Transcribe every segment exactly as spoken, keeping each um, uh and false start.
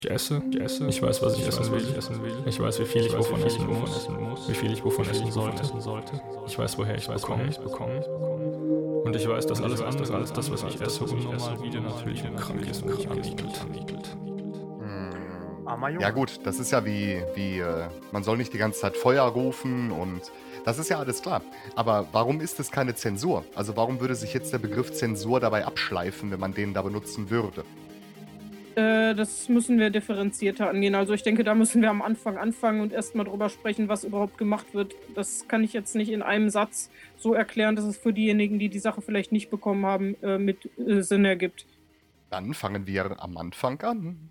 Ich esse, ich esse, ich weiß, was ich, ich essen, weiß, will. Ich essen will. Ich weiß, wie viel ich, ich weiß, wovon, essen, wovon muss, essen muss, wie viel ich wovon, essen, ich sollte. essen sollte. Ich weiß, woher ich es bekomme. bekomme. Und ich weiß, dass alles andere als das, was ich esse, unnormal wieder natürlich und krank ist und mich anwiegelt. Ja gut, das ist ja wie, wie äh, man soll nicht die ganze Zeit Feuer rufen und das ist ja alles klar. Aber warum ist es keine Zensur? Also warum würde sich jetzt der Begriff Zensur dabei abschleifen, wenn man den da benutzen würde? Äh, das müssen wir differenzierter angehen. Also ich denke, da müssen wir am Anfang anfangen und erstmal drüber sprechen, was überhaupt gemacht wird. Das kann ich jetzt nicht in einem Satz so erklären, dass es für diejenigen, die die Sache vielleicht nicht bekommen haben, äh, mit äh, Sinn ergibt. Dann fangen wir am Anfang an.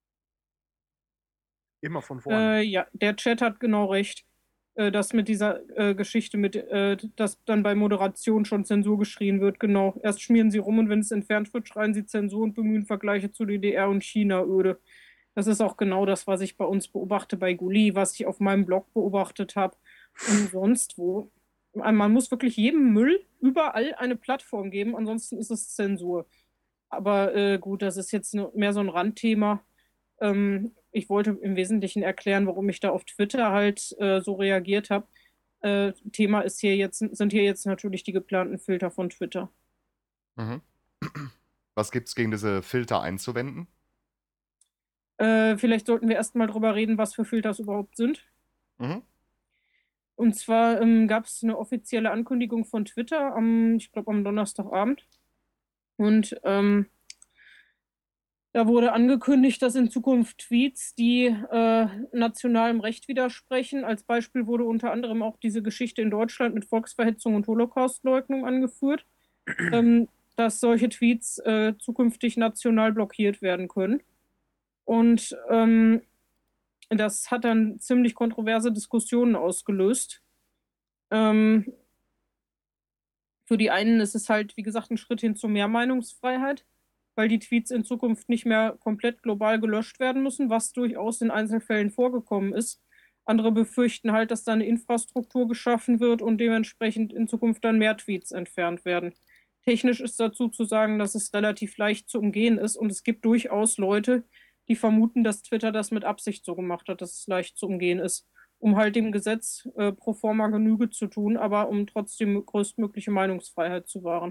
Immer von vorne. Äh, ja, der Chat hat genau recht. Äh, das mit dieser äh, Geschichte, mit, äh, dass dann bei Moderation schon Zensur geschrien wird, genau. Erst schmieren sie rum und wenn es entfernt wird, schreien sie Zensur und bemühen Vergleiche zu D D R und China öde. Das ist auch genau das, was ich bei uns beobachte bei Gulli, was ich auf meinem Blog beobachtet habe und sonst wo. Man muss wirklich jedem Müll überall eine Plattform geben, ansonsten ist es Zensur. Aber äh, gut, das ist jetzt mehr so ein Randthema. Ähm, ich wollte im Wesentlichen erklären, warum ich da auf Twitter halt äh, so reagiert habe. Äh, Thema ist hier jetzt, sind hier jetzt natürlich die geplanten Filter von Twitter. Mhm. Was gibt's gegen diese Filter einzuwenden? Äh, vielleicht sollten wir erstmal drüber reden, was für Filter es überhaupt sind. Mhm. Und zwar ähm, gab es eine offizielle Ankündigung von Twitter am, ich glaube, am Donnerstagabend. Und ähm, da wurde angekündigt, dass in Zukunft Tweets, die äh, nationalem Recht widersprechen, als Beispiel wurde unter anderem auch diese Geschichte in Deutschland mit Volksverhetzung und Holocaustleugnung angeführt, ähm, dass solche Tweets äh, zukünftig national blockiert werden können. Und ähm, das hat dann ziemlich kontroverse Diskussionen ausgelöst. Ähm, für die einen ist es halt, wie gesagt, ein Schritt hin zu mehr Meinungsfreiheit, weil die Tweets in Zukunft nicht mehr komplett global gelöscht werden müssen, was durchaus in Einzelfällen vorgekommen ist. Andere befürchten halt, dass da eine Infrastruktur geschaffen wird und dementsprechend in Zukunft dann mehr Tweets entfernt werden. Technisch ist dazu zu sagen, dass es relativ leicht zu umgehen ist und es gibt durchaus Leute, die vermuten, dass Twitter das mit Absicht so gemacht hat, dass es leicht zu umgehen ist, um halt dem Gesetz äh, pro forma Genüge zu tun, aber um trotzdem größtmögliche Meinungsfreiheit zu wahren.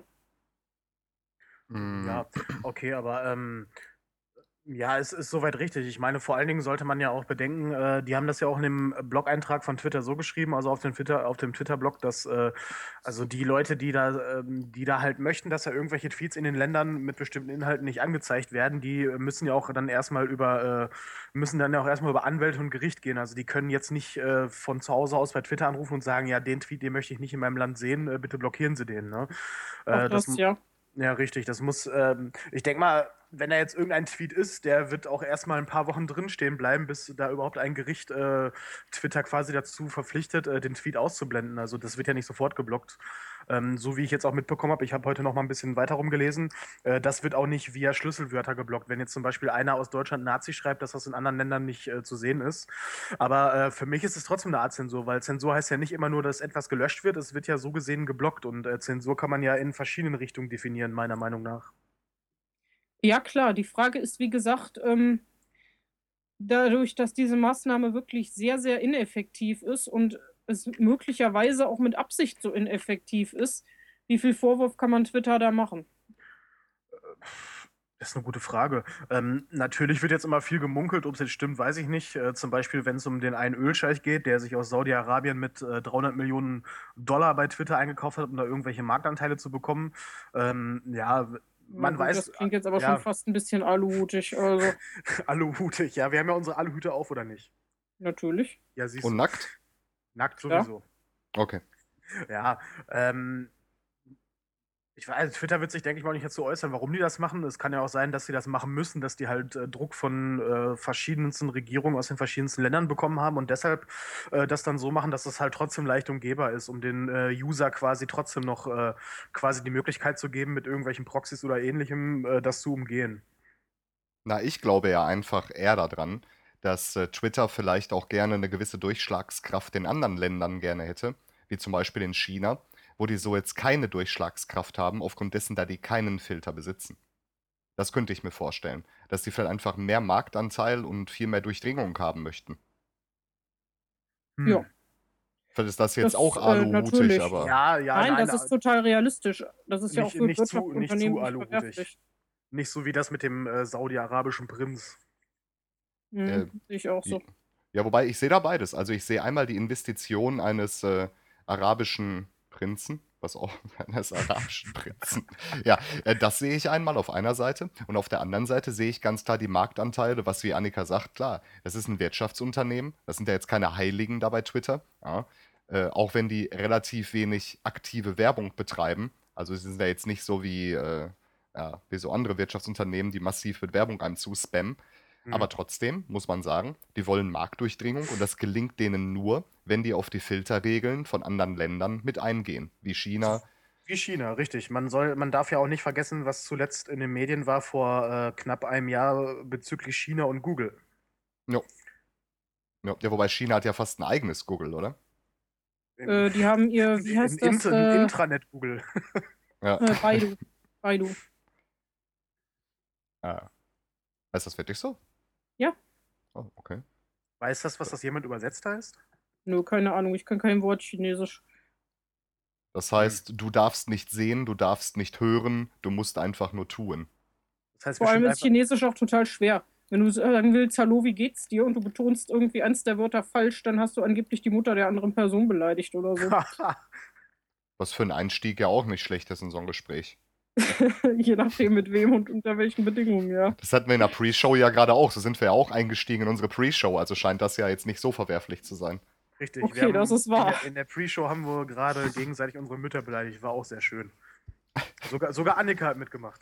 Ja, okay, aber ähm, ja, es ist soweit richtig. Ich meine, vor allen Dingen sollte man ja auch bedenken, äh, die haben das ja auch in dem Blog-Eintrag von Twitter so geschrieben, also auf dem Twitter, auf dem Twitter-Blog, dass äh, also die Leute, die da, ähm, die da halt möchten, dass ja irgendwelche Tweets in den Ländern mit bestimmten Inhalten nicht angezeigt werden, die müssen ja auch dann erstmal über, äh, müssen dann ja auch erstmal über Anwälte und Gericht gehen. Also die können jetzt nicht äh, von zu Hause aus bei Twitter anrufen und sagen, ja, den Tweet, den möchte ich nicht in meinem Land sehen, äh, bitte blockieren Sie den. Ne? Äh, Auch das, das, ja. Ja, richtig. Das muss, ähm, ich denke mal, wenn da jetzt irgendein Tweet ist, der wird auch erstmal ein paar Wochen drinstehen bleiben, bis da überhaupt ein Gericht äh, Twitter quasi dazu verpflichtet, äh, den Tweet auszublenden. Also das wird ja nicht sofort geblockt. Ähm, so wie ich jetzt auch mitbekommen habe, ich habe heute noch mal ein bisschen weiter rumgelesen, äh, das wird auch nicht via Schlüsselwörter geblockt. Wenn jetzt zum Beispiel einer aus Deutschland Nazi schreibt, dass das in anderen Ländern nicht äh, zu sehen ist. Aber äh, für mich ist es trotzdem eine Art Zensur, weil Zensur heißt ja nicht immer nur, dass etwas gelöscht wird, es wird ja so gesehen geblockt und äh, Zensur kann man ja in verschiedenen Richtungen definieren, meiner Meinung nach. Ja, klar. Die Frage ist, wie gesagt, ähm, dadurch, dass diese Maßnahme wirklich sehr, sehr ineffektiv ist und es möglicherweise auch mit Absicht so ineffektiv ist, wie viel Vorwurf kann man Twitter da machen? Das ist eine gute Frage. Ähm, natürlich wird jetzt immer viel gemunkelt, ob es jetzt stimmt, weiß ich nicht. Äh, zum Beispiel, wenn es um den einen Ölscheich geht, der sich aus Saudi-Arabien mit äh, dreihundert Millionen Dollar bei Twitter eingekauft hat, um da irgendwelche Marktanteile zu bekommen. Ähm, ja, Na man gut, weiß. das klingt jetzt aber ja, schon fast ein bisschen aluhutig. Also, Aluhutig. Ja, wir haben ja unsere Aluhüte auf, oder nicht? natürlich. Ja, siehst Und du. nackt? Nackt Ja. sowieso. Okay. Ja, ähm, ich weiß, Twitter wird sich, denke ich mal, nicht dazu äußern, warum die das machen. Es kann ja auch sein, dass sie das machen müssen, dass die halt äh, Druck von äh, verschiedensten Regierungen aus den verschiedensten Ländern bekommen haben und deshalb äh, das dann so machen, dass es halt trotzdem leicht umgehbar ist, um den äh, User quasi trotzdem noch äh, quasi die Möglichkeit zu geben, mit irgendwelchen Proxys oder ähnlichem äh, das zu umgehen. Na, ich glaube ja einfach eher daran, dass äh, Twitter vielleicht auch gerne eine gewisse Durchschlagskraft in anderen Ländern gerne hätte, wie zum Beispiel in China, wo die so jetzt keine Durchschlagskraft haben, aufgrund dessen, da die keinen Filter besitzen. Das könnte ich mir vorstellen. Dass die vielleicht einfach mehr Marktanteil und viel mehr Durchdringung haben möchten. Hm. Ja. Vielleicht ist das jetzt Das, auch äh, aluhutig, natürlich. aber Ja, ja, Nein, nein, das ist total realistisch. Das ist ja auch nicht, für nicht, zu, nicht Wirtschaftsunternehmen zu nicht aluhutig. verwerflich. Nicht so wie das mit dem äh, saudi-arabischen Prinz. Mhm, Äh, sehe ich auch so. ja, wobei ich sehe da beides. Also ich sehe einmal die Investition eines äh, arabischen Prinzen, was auch eines arabischen Prinzen. Ja, äh, das sehe ich einmal auf einer Seite. Und auf der anderen Seite sehe ich ganz klar die Marktanteile, was wie Annika sagt, klar, das ist ein Wirtschaftsunternehmen. Das sind ja jetzt keine Heiligen da bei Twitter. Ja. Äh, auch wenn die relativ wenig aktive Werbung betreiben. Also sie sind ja jetzt nicht so wie, äh, ja, wie so andere Wirtschaftsunternehmen, die massiv mit Werbung einem zuspammen. Hm. Aber trotzdem muss man sagen, die wollen Marktdurchdringung und das gelingt denen nur, wenn die auf die Filterregeln von anderen Ländern mit eingehen, wie China. Wie China, richtig. Man soll, man darf ja auch nicht vergessen, was zuletzt in den Medien war vor äh, knapp einem Jahr bezüglich China und Google. Ja. Ja, ja, wobei China hat ja fast ein eigenes Google, oder? Äh, die haben ihr, wie heißt Ein das? Inter- ein Äh, Intranet-Google. Ja. äh, Baidu. Baidu. Ah. Ist das wirklich so? Ja. Oh, okay. Weiß das, was das jemand übersetzt heißt? Nö, keine Ahnung, ich kann kein Wort Chinesisch. Das heißt, du darfst nicht sehen, du darfst nicht hören, du musst einfach nur tun. Das heißt Vor allem bestimmt ist Chinesisch auch total schwer. Wenn du sagen willst, hallo, wie geht's dir? Und du betonst irgendwie eins der Wörter falsch, dann hast du angeblich die Mutter der anderen Person beleidigt oder so. einfach- Was für ein Einstieg ja auch nicht schlecht ist in so ein Gespräch. Je nachdem mit wem und unter welchen Bedingungen, ja. Das hatten wir in der Pre-Show ja gerade auch. So sind wir ja auch eingestiegen in unsere Pre-Show. Also scheint das ja jetzt nicht so verwerflich zu sein. Richtig. Okay, wir haben, das ist wahr. In der, in der Pre-Show haben wir gerade gegenseitig unsere Mütter beleidigt. War auch sehr schön. Sogar, sogar Annika hat mitgemacht.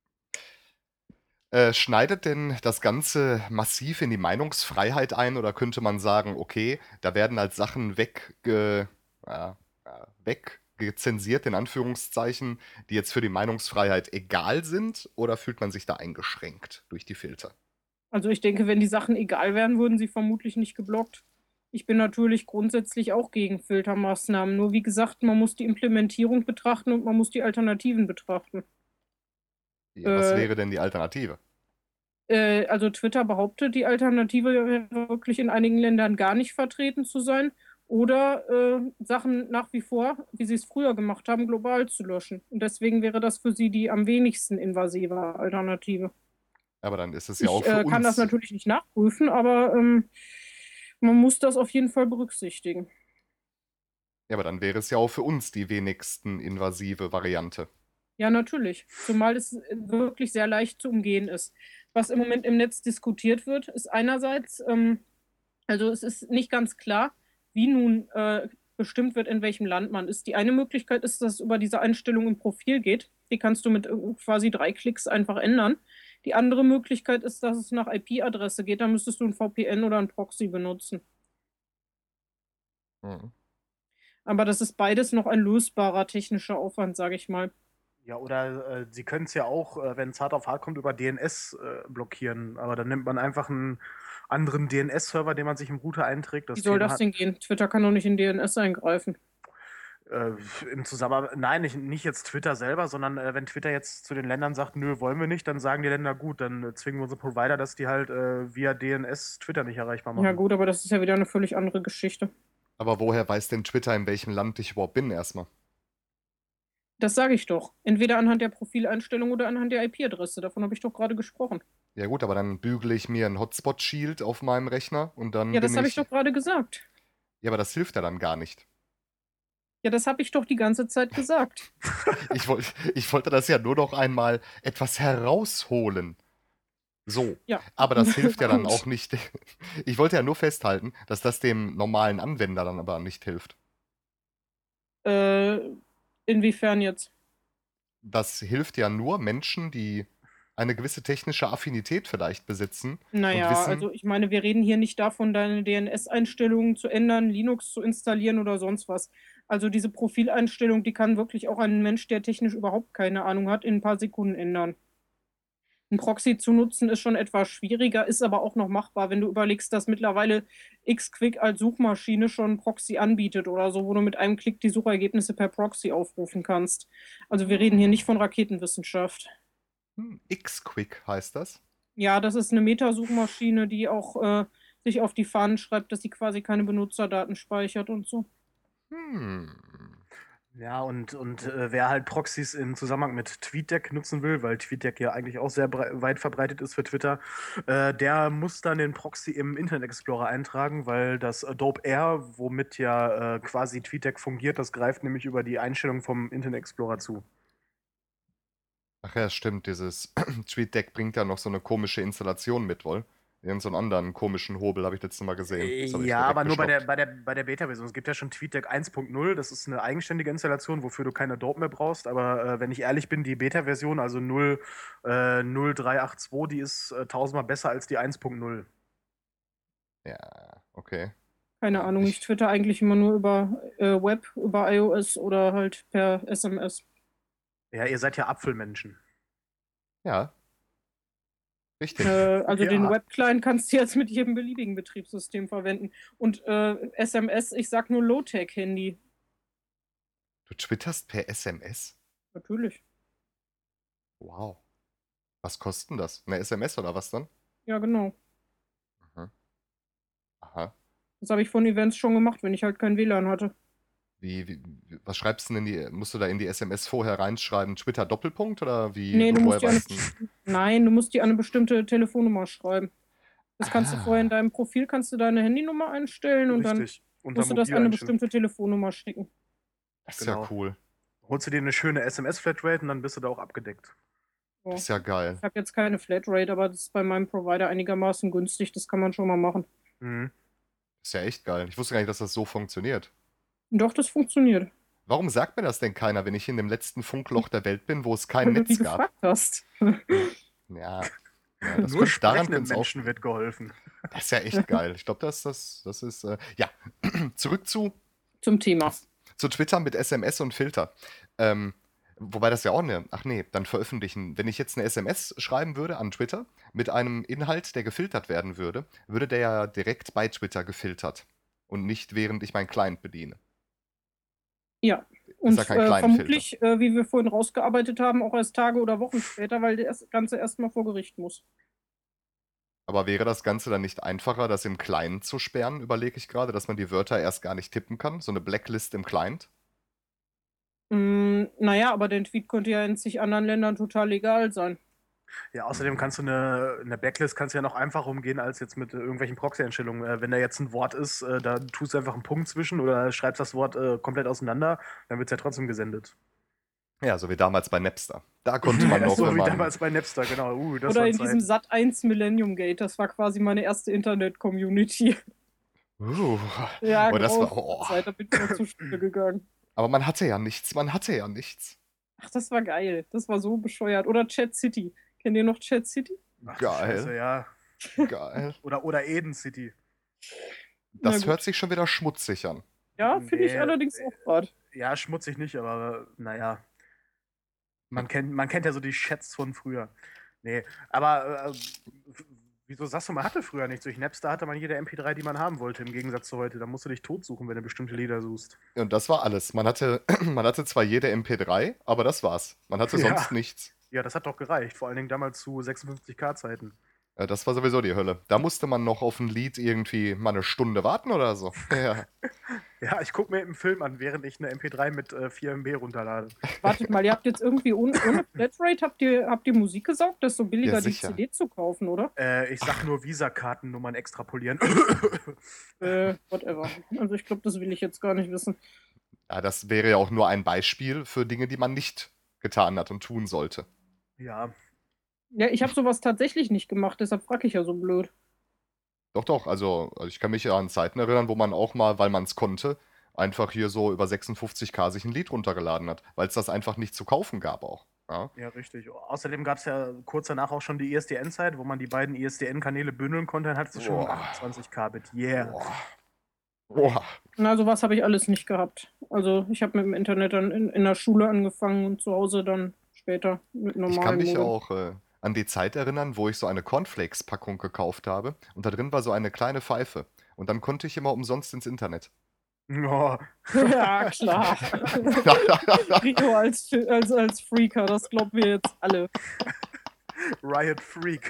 Äh, schneidet denn das Ganze massiv in die Meinungsfreiheit ein oder könnte man sagen, okay, da werden halt Sachen wegge, ja, ja, weggezensiert, in Anführungszeichen, die jetzt für die Meinungsfreiheit egal sind oder fühlt man sich da eingeschränkt durch die Filter? Also ich denke, wenn die Sachen egal wären, würden sie vermutlich nicht geblockt. Ich bin natürlich grundsätzlich auch gegen Filtermaßnahmen. Nur wie gesagt, man muss die Implementierung betrachten und man muss die Alternativen betrachten. Ja, was Äh, wäre denn die Alternative? Äh, also Twitter behauptet, die Alternative wäre wirklich in einigen Ländern gar nicht vertreten zu sein oder äh, Sachen nach wie vor, wie sie es früher gemacht haben, global zu löschen. Und deswegen wäre das für sie die am wenigsten invasive Alternative. Aber dann ist es ja auch Ich für äh, kann das uns. natürlich nicht nachprüfen, aber ähm, man muss das auf jeden Fall berücksichtigen. Ja, aber dann wäre es ja auch für uns die wenigsten invasive Variante. Ja, natürlich. Zumal es wirklich sehr leicht zu umgehen ist. Was im Moment im Netz diskutiert wird, ist einerseits, ähm, also es ist nicht ganz klar, wie nun äh, bestimmt wird, in welchem Land man ist. Die eine Möglichkeit ist, dass es über diese Einstellung im Profil geht. Die kannst du mit äh, quasi drei Klicks einfach ändern. Die andere Möglichkeit ist, dass es nach I P-Adresse geht. Da müsstest du ein V P N oder ein Proxy benutzen. Mhm. Aber das ist beides noch ein lösbarer technischer Aufwand, sage ich mal. Ja, oder äh, sie können es ja auch, äh, wenn es hart auf hart kommt, über D N S äh, blockieren. Aber dann nimmt man einfach einen anderen D N S-Server, den man sich im Router einträgt. Wie soll Thema das hat- denn gehen? Twitter kann doch nicht in D N S eingreifen. Äh, Im Zusammenhang, nein, nicht, nicht jetzt Twitter selber, sondern äh, wenn Twitter jetzt zu den Ländern sagt, nö, wollen wir nicht, dann sagen die Länder, gut, dann äh, zwingen wir unsere Provider, dass die halt äh, via D N S Twitter nicht erreichbar machen. Ja gut, aber das ist ja wieder eine völlig andere Geschichte. Aber woher weiß denn Twitter, in welchem Land ich überhaupt bin erstmal? Das sage ich doch. Entweder anhand der Profileinstellung oder anhand der I P-Adresse. Davon habe ich doch gerade gesprochen. Ja gut, aber dann bügele ich mir ein Hotspot-Shield auf meinem Rechner und dann Ja, das bin habe ich... ich doch gerade gesagt. Ja, aber das hilft ja dann gar nicht. Ja, das habe ich doch die ganze Zeit gesagt. Ich, wollt, ich wollte das ja nur noch einmal etwas herausholen. So. Ja. Aber das hilft ja dann Gut. auch nicht. Ich wollte ja nur festhalten, dass das dem normalen Anwender dann aber nicht hilft. Äh, inwiefern jetzt? Das hilft ja nur Menschen, die eine gewisse technische Affinität vielleicht besitzen. Naja, und wissen, also ich meine, wir reden hier nicht davon, deine D N S-Einstellungen zu ändern, Linux zu installieren oder sonst was. Also diese Profileinstellung, die kann wirklich auch ein Mensch, der technisch überhaupt keine Ahnung hat, in ein paar Sekunden ändern. Ein Proxy zu nutzen ist schon etwas schwieriger, ist aber auch noch machbar, wenn du überlegst, dass mittlerweile Xquick als Suchmaschine schon ein Proxy anbietet oder so, wo du mit einem Klick die Suchergebnisse per Proxy aufrufen kannst. Also wir reden hier nicht von Raketenwissenschaft. Hm, X-Quick heißt das. Ja, das ist eine Metasuchmaschine, die auch äh, sich auf die Fahnen schreibt, dass sie quasi keine Benutzerdaten speichert und so. Hm. Ja, und, und äh, wer halt Proxys im Zusammenhang mit TweetDeck nutzen will, weil TweetDeck ja eigentlich auch sehr brei- weit verbreitet ist für Twitter, äh, der muss dann den Proxy im Internet Explorer eintragen, weil das Adobe Air, womit ja äh, quasi TweetDeck fungiert, das greift nämlich über die Einstellung vom Internet Explorer zu. Ach ja, stimmt, dieses TweetDeck bringt ja noch so eine komische Installation mit, wohl. Irgend so einen anderen komischen Hobel habe ich letztes Mal gesehen. Das habe ich Ja, direkt aber nur bei der, gestoppt. bei der, bei der Beta-Version. Es gibt ja schon TweetDeck eins Punkt null, das ist eine eigenständige Installation, wofür du keine Adobe mehr brauchst. Aber äh, wenn ich ehrlich bin, die Beta-Version, also null, äh, null drei acht zwei, die ist äh, tausendmal besser als die eins Punkt null. Ja, okay. Keine Ahnung, ich Ich, twitter eigentlich immer nur über äh, Web, über iOS oder halt per S M S. Ja, ihr seid ja Apfelmenschen. ja, richtig. Äh, also Ja. den Web-Client kannst du jetzt mit jedem beliebigen Betriebssystem verwenden. Und äh, S M S, ich sag nur Low-Tech-Handy. Du twitterst per S M S? Natürlich. Wow. Was kostet denn das? Eine S M S oder was dann? Ja, genau. Mhm. Aha. Das habe ich von Events schon gemacht, wenn ich halt kein W L A N hatte. Wie, wie, wie- was schreibst du denn in die, musst du da in die S M S vorher reinschreiben, Twitter Doppelpunkt oder wie, Nee, du woher musst die an eine, weißt du? nein, du musst die an eine bestimmte Telefonnummer schreiben. Das kannst du Ah, vorher in deinem Profil, kannst du deine Handynummer einstellen und dann Richtig. Unter musst du das Mobil an eine einstellen. bestimmte Telefonnummer schicken. das ist Genau. ja cool. Holst du dir eine schöne S M S-Flatrate und dann bist du da auch abgedeckt. So. Das ist ja geil. Ich habe jetzt keine Flatrate, aber das ist bei meinem Provider einigermaßen günstig. Das kann man schon mal machen. Mhm. Das ist ja echt geil. Ich wusste gar nicht, dass das so funktioniert. Doch, das funktioniert. Warum sagt mir das denn keiner, wenn ich in dem letzten Funkloch der Welt bin, wo es kein Weil du Netz die gab? gefragt hast. Ja, ja das Nur könnte, daran sprechenden könnte es auch. Menschen wird geholfen. Das ist ja echt geil. Ich glaube, das, das, das ist. Äh, ja, zurück zu, Zum Thema. zu Twitter mit S M S und Filter. Ähm, wobei das ja auch eine. Ach nee, dann veröffentlichen. Wenn ich jetzt eine S M S schreiben würde an Twitter mit einem Inhalt, der gefiltert werden würde, würde der ja direkt bei Twitter gefiltert. Und nicht während ich meinen Client bediene. Ja. Ist Und ja kein äh, Client-Filter. vermutlich, äh, wie wir vorhin rausgearbeitet haben, auch erst Tage oder Wochen später, weil das Ganze erstmal vor Gericht muss. Aber wäre das Ganze dann nicht einfacher, das im Client zu sperren, überlege ich gerade, dass man die Wörter erst gar nicht tippen kann? So eine Blacklist im Client? Mm, naja, aber der Tweet könnte ja in zig anderen Ländern total legal sein. Ja, außerdem kannst du eine, eine Blacklist kannst du ja noch einfacher umgehen als jetzt mit äh, irgendwelchen Proxy-Einstellungen. Äh, wenn da jetzt ein Wort ist, äh, da tust du einfach einen Punkt zwischen oder schreibst das Wort äh, komplett auseinander, dann wird es ja trotzdem gesendet. Ja, so wie damals bei Napster. Da konnte man Ja, noch, so wenn wie man. damals bei Napster, genau. Uh, das Oder war in Zeit. diesem Sat eins Millennium Gate. Das war quasi meine erste Internet-Community. Uh, Ja, oh, das war. graue Oh. Zeit, da bin ich noch zur Schule gegangen. Aber man hatte ja nichts, man hatte ja nichts. Ach, das war geil. Das war so bescheuert. Oder Chat City. Kennt ihr noch Chat City? Ach, du Geil. Scheiße, ja. Geil. Oder, oder Eden City. Na Das gut. hört sich schon wieder schmutzig an. Ja, finde ich Nee, allerdings auch gerade. Ja, schmutzig nicht, aber naja. Man kennt, man kennt ja so die Chats von früher. Nee, aber äh, w- wieso sagst du, man hatte früher nichts? Durch Napster hatte man jede M P drei, die man haben wollte, im Gegensatz zu heute. Da musst du dich totsuchen, wenn du bestimmte Lieder suchst. Und das war alles. Man hatte, man hatte zwar jede M P drei, aber das war's. Man hatte Ja. sonst nichts. Ja, das hat doch gereicht, vor allen Dingen damals zu sechsundfünfzig K Zeiten. Äh, Das war sowieso die Hölle. Da musste man noch auf ein Lied irgendwie mal eine Stunde warten oder so. Ja. Ja, ich gucke mir einen Film an, während ich eine M P drei mit äh, vier M B runterlade. Wartet mal, ihr habt jetzt irgendwie ohne, ohne Flatrate, habt ihr, habt ihr Musik gesaugt? Das ist so billiger, Ja, die sicher. C D zu kaufen, oder? Äh, ich sag nur Visa-Kartennummern extrapolieren. Äh, whatever. Also ich glaube, das will ich jetzt gar nicht wissen. Ja, das wäre ja auch nur ein Beispiel für Dinge, die man nicht getan hat und tun sollte. Ja, Ja, ich habe sowas tatsächlich nicht gemacht, deshalb frage ich ja so blöd. Doch, doch, also, also ich kann mich ja an Zeiten erinnern, wo man auch mal, weil man es konnte, einfach hier so über sechsundfünfzig K sich ein Lied runtergeladen hat, weil es das einfach nicht zu kaufen gab auch. Ja? ja, richtig. Außerdem gab es ja kurz danach auch schon die I S D N-Zeit, wo man die beiden I S D N-Kanäle bündeln konnte, dann hattest du schon Boah. achtundzwanzig Kbit. Yeah. Boah. Boah. Na, sowas habe ich alles nicht gehabt. Also ich habe mit dem Internet dann in, in der Schule angefangen und zu Hause dann später mit Ich normalen kann mich Modem. auch äh, an die Zeit erinnern, wo ich so eine Cornflakes-Packung gekauft habe und da drin war so eine kleine Pfeife. Und dann konnte ich immer umsonst ins Internet. Oh. Ja, klar. Rio als, als, als Freaker, das glauben wir jetzt alle. Riot Freak.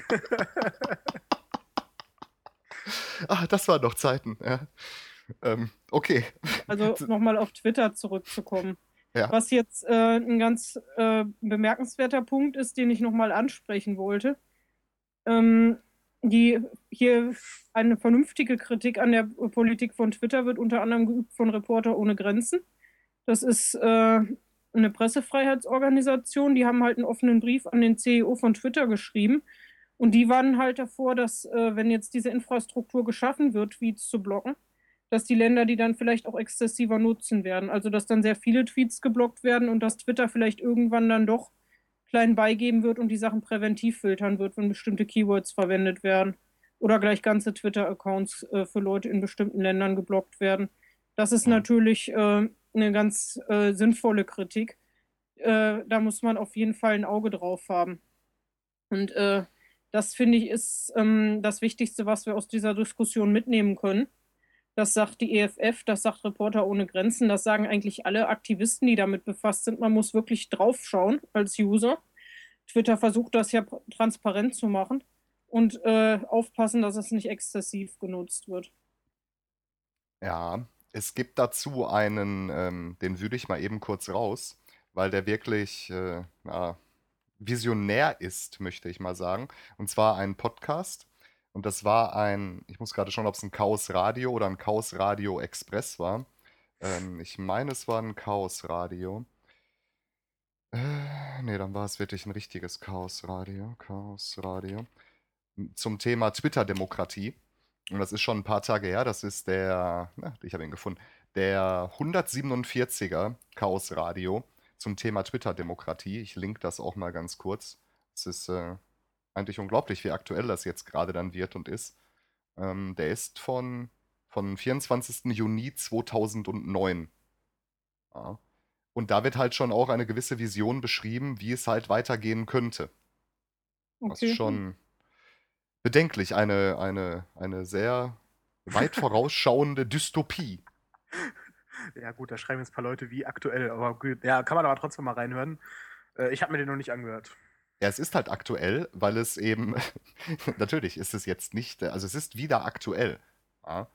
Ah, das waren doch Zeiten. Ja. Ähm, okay. Also nochmal auf Twitter zurückzukommen. Ja. Was jetzt äh, ein ganz äh, bemerkenswerter Punkt ist, den ich nochmal ansprechen wollte. Ähm, die, hier eine vernünftige Kritik an der Politik von Twitter wird unter anderem geübt von Reporter ohne Grenzen. Das ist äh, eine Pressefreiheitsorganisation, die haben halt einen offenen Brief an den C E O von Twitter geschrieben. Und die warnen halt davor, dass, äh, wenn jetzt diese Infrastruktur geschaffen wird, Tweets zu blocken, dass die Länder die dann vielleicht auch exzessiver nutzen werden. Also, dass dann sehr viele Tweets geblockt werden und dass Twitter vielleicht irgendwann dann doch klein beigeben wird und die Sachen präventiv filtern wird, wenn bestimmte Keywords verwendet werden. Oder gleich ganze Twitter-Accounts äh, für Leute in bestimmten Ländern geblockt werden. Das ist Ja. natürlich äh, eine ganz äh, sinnvolle Kritik. Äh, da muss man auf jeden Fall ein Auge drauf haben. Und äh, das, finde ich, ist ähm, das Wichtigste, was wir aus dieser Diskussion mitnehmen können. Das sagt die E F F, das sagt Reporter ohne Grenzen, das sagen eigentlich alle Aktivisten, die damit befasst sind. Man muss wirklich draufschauen als User. Twitter versucht das ja transparent zu machen und äh, aufpassen, dass es nicht exzessiv genutzt wird. Ja, es gibt dazu einen, ähm, den würde ich mal eben kurz raus, weil der wirklich äh, ja, visionär ist, möchte ich mal sagen. Und zwar ein Podcast. Und das war ein, ich muss gerade schauen, ob es ein Chaos Radio oder ein Chaos Radio Express war. Ähm, ich meine, es war ein Chaos Radio. Äh, nee, dann war es wirklich ein richtiges Chaos Radio. Chaos Radio. Zum Thema Twitter-Demokratie. Und das ist schon ein paar Tage her. Das ist der, na, ich habe ihn gefunden, der hundertsiebenundvierziger Chaos Radio zum Thema Twitter-Demokratie. Ich link das auch mal ganz kurz. Es ist äh, eigentlich unglaublich, wie aktuell das jetzt gerade dann wird und ist. Ähm, der ist von, von vierundzwanzigsten Juni zweitausendneun. Ja. Und da wird halt schon auch eine gewisse Vision beschrieben, wie es halt weitergehen könnte. Das ist Okay. schon bedenklich. Eine, eine, eine sehr weit vorausschauende Dystopie. Ja gut, da schreiben jetzt ein paar Leute wie aktuell, aber gut. Ja, kann man aber trotzdem mal reinhören. Äh, ich habe mir den noch nicht angehört. Ja, es ist halt aktuell, weil es eben, natürlich ist es jetzt nicht, äh, also es ist wieder aktuell. Ja.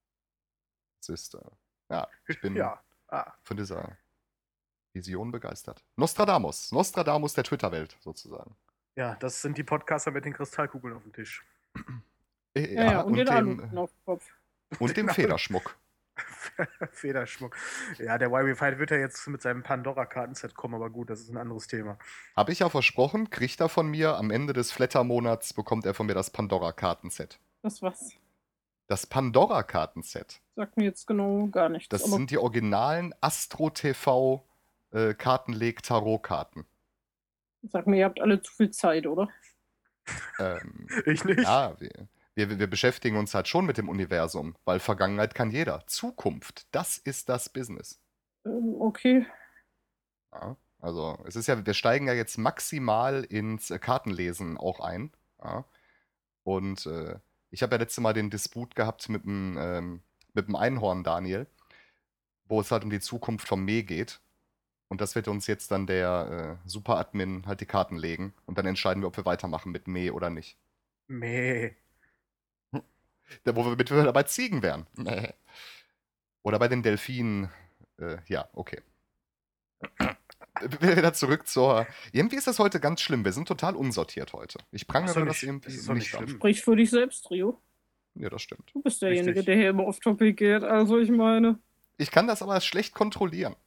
Es ist, äh, ja, ich bin Ja. Ah. von dieser Vision begeistert. Nostradamus, Nostradamus der Twitter-Welt sozusagen. Ja, das sind die Podcaster mit den Kristallkugeln auf dem Tisch. Äh, Ja, ja, und, den dem, Aluhüten auf dem Kopf. und dem Federschmuck. Federschmuck. Ja, der Y B Fight wird ja jetzt mit seinem Pandora-Kartenset kommen, aber gut, das ist ein anderes Thema. Habe ich ja versprochen, kriegt er von mir, am Ende des Flatter-Monats bekommt er von mir das Pandora-Kartenset. Das was? Das Pandora-Kartenset. Sagt mir jetzt genau gar nichts. Das aber sind die originalen Astro-T V äh, Kartenleg-Tarot-Karten. Sag mir, ihr habt alle zu viel Zeit, oder? Ähm, Ich nicht. ja, wir, wir, wir beschäftigen uns halt schon mit dem Universum, weil Vergangenheit kann jeder. Zukunft, das ist das Business. Ähm, okay. Ja, also es ist ja, wir steigen ja jetzt maximal ins äh, Kartenlesen auch ein. Ja. Und äh, ich habe ja letztes Mal den Disput gehabt mit dem, ähm, mit dem Einhorn Daniel, wo es halt um die Zukunft vom Mee geht. Und das wird uns jetzt dann der äh, Super-Admin halt die Karten legen. Und dann entscheiden wir, ob wir weitermachen mit Mee oder nicht. Meh. Da, wo wir mit dabei Ziegen wären. Oder bei den Delfinen. Äh, ja, okay. Wieder zurück zur. Irgendwie ist das heute ganz schlimm. Wir sind total unsortiert heute. Ich Ist prangere doch das nicht- irgendwie ist doch nicht nicht an. schlimm. Sprich für dich selbst, Rio. Ja, das stimmt. Du bist derjenige, Richtig. der hier immer auf Topic geht. Also ich meine, Ich kann das aber schlecht kontrollieren.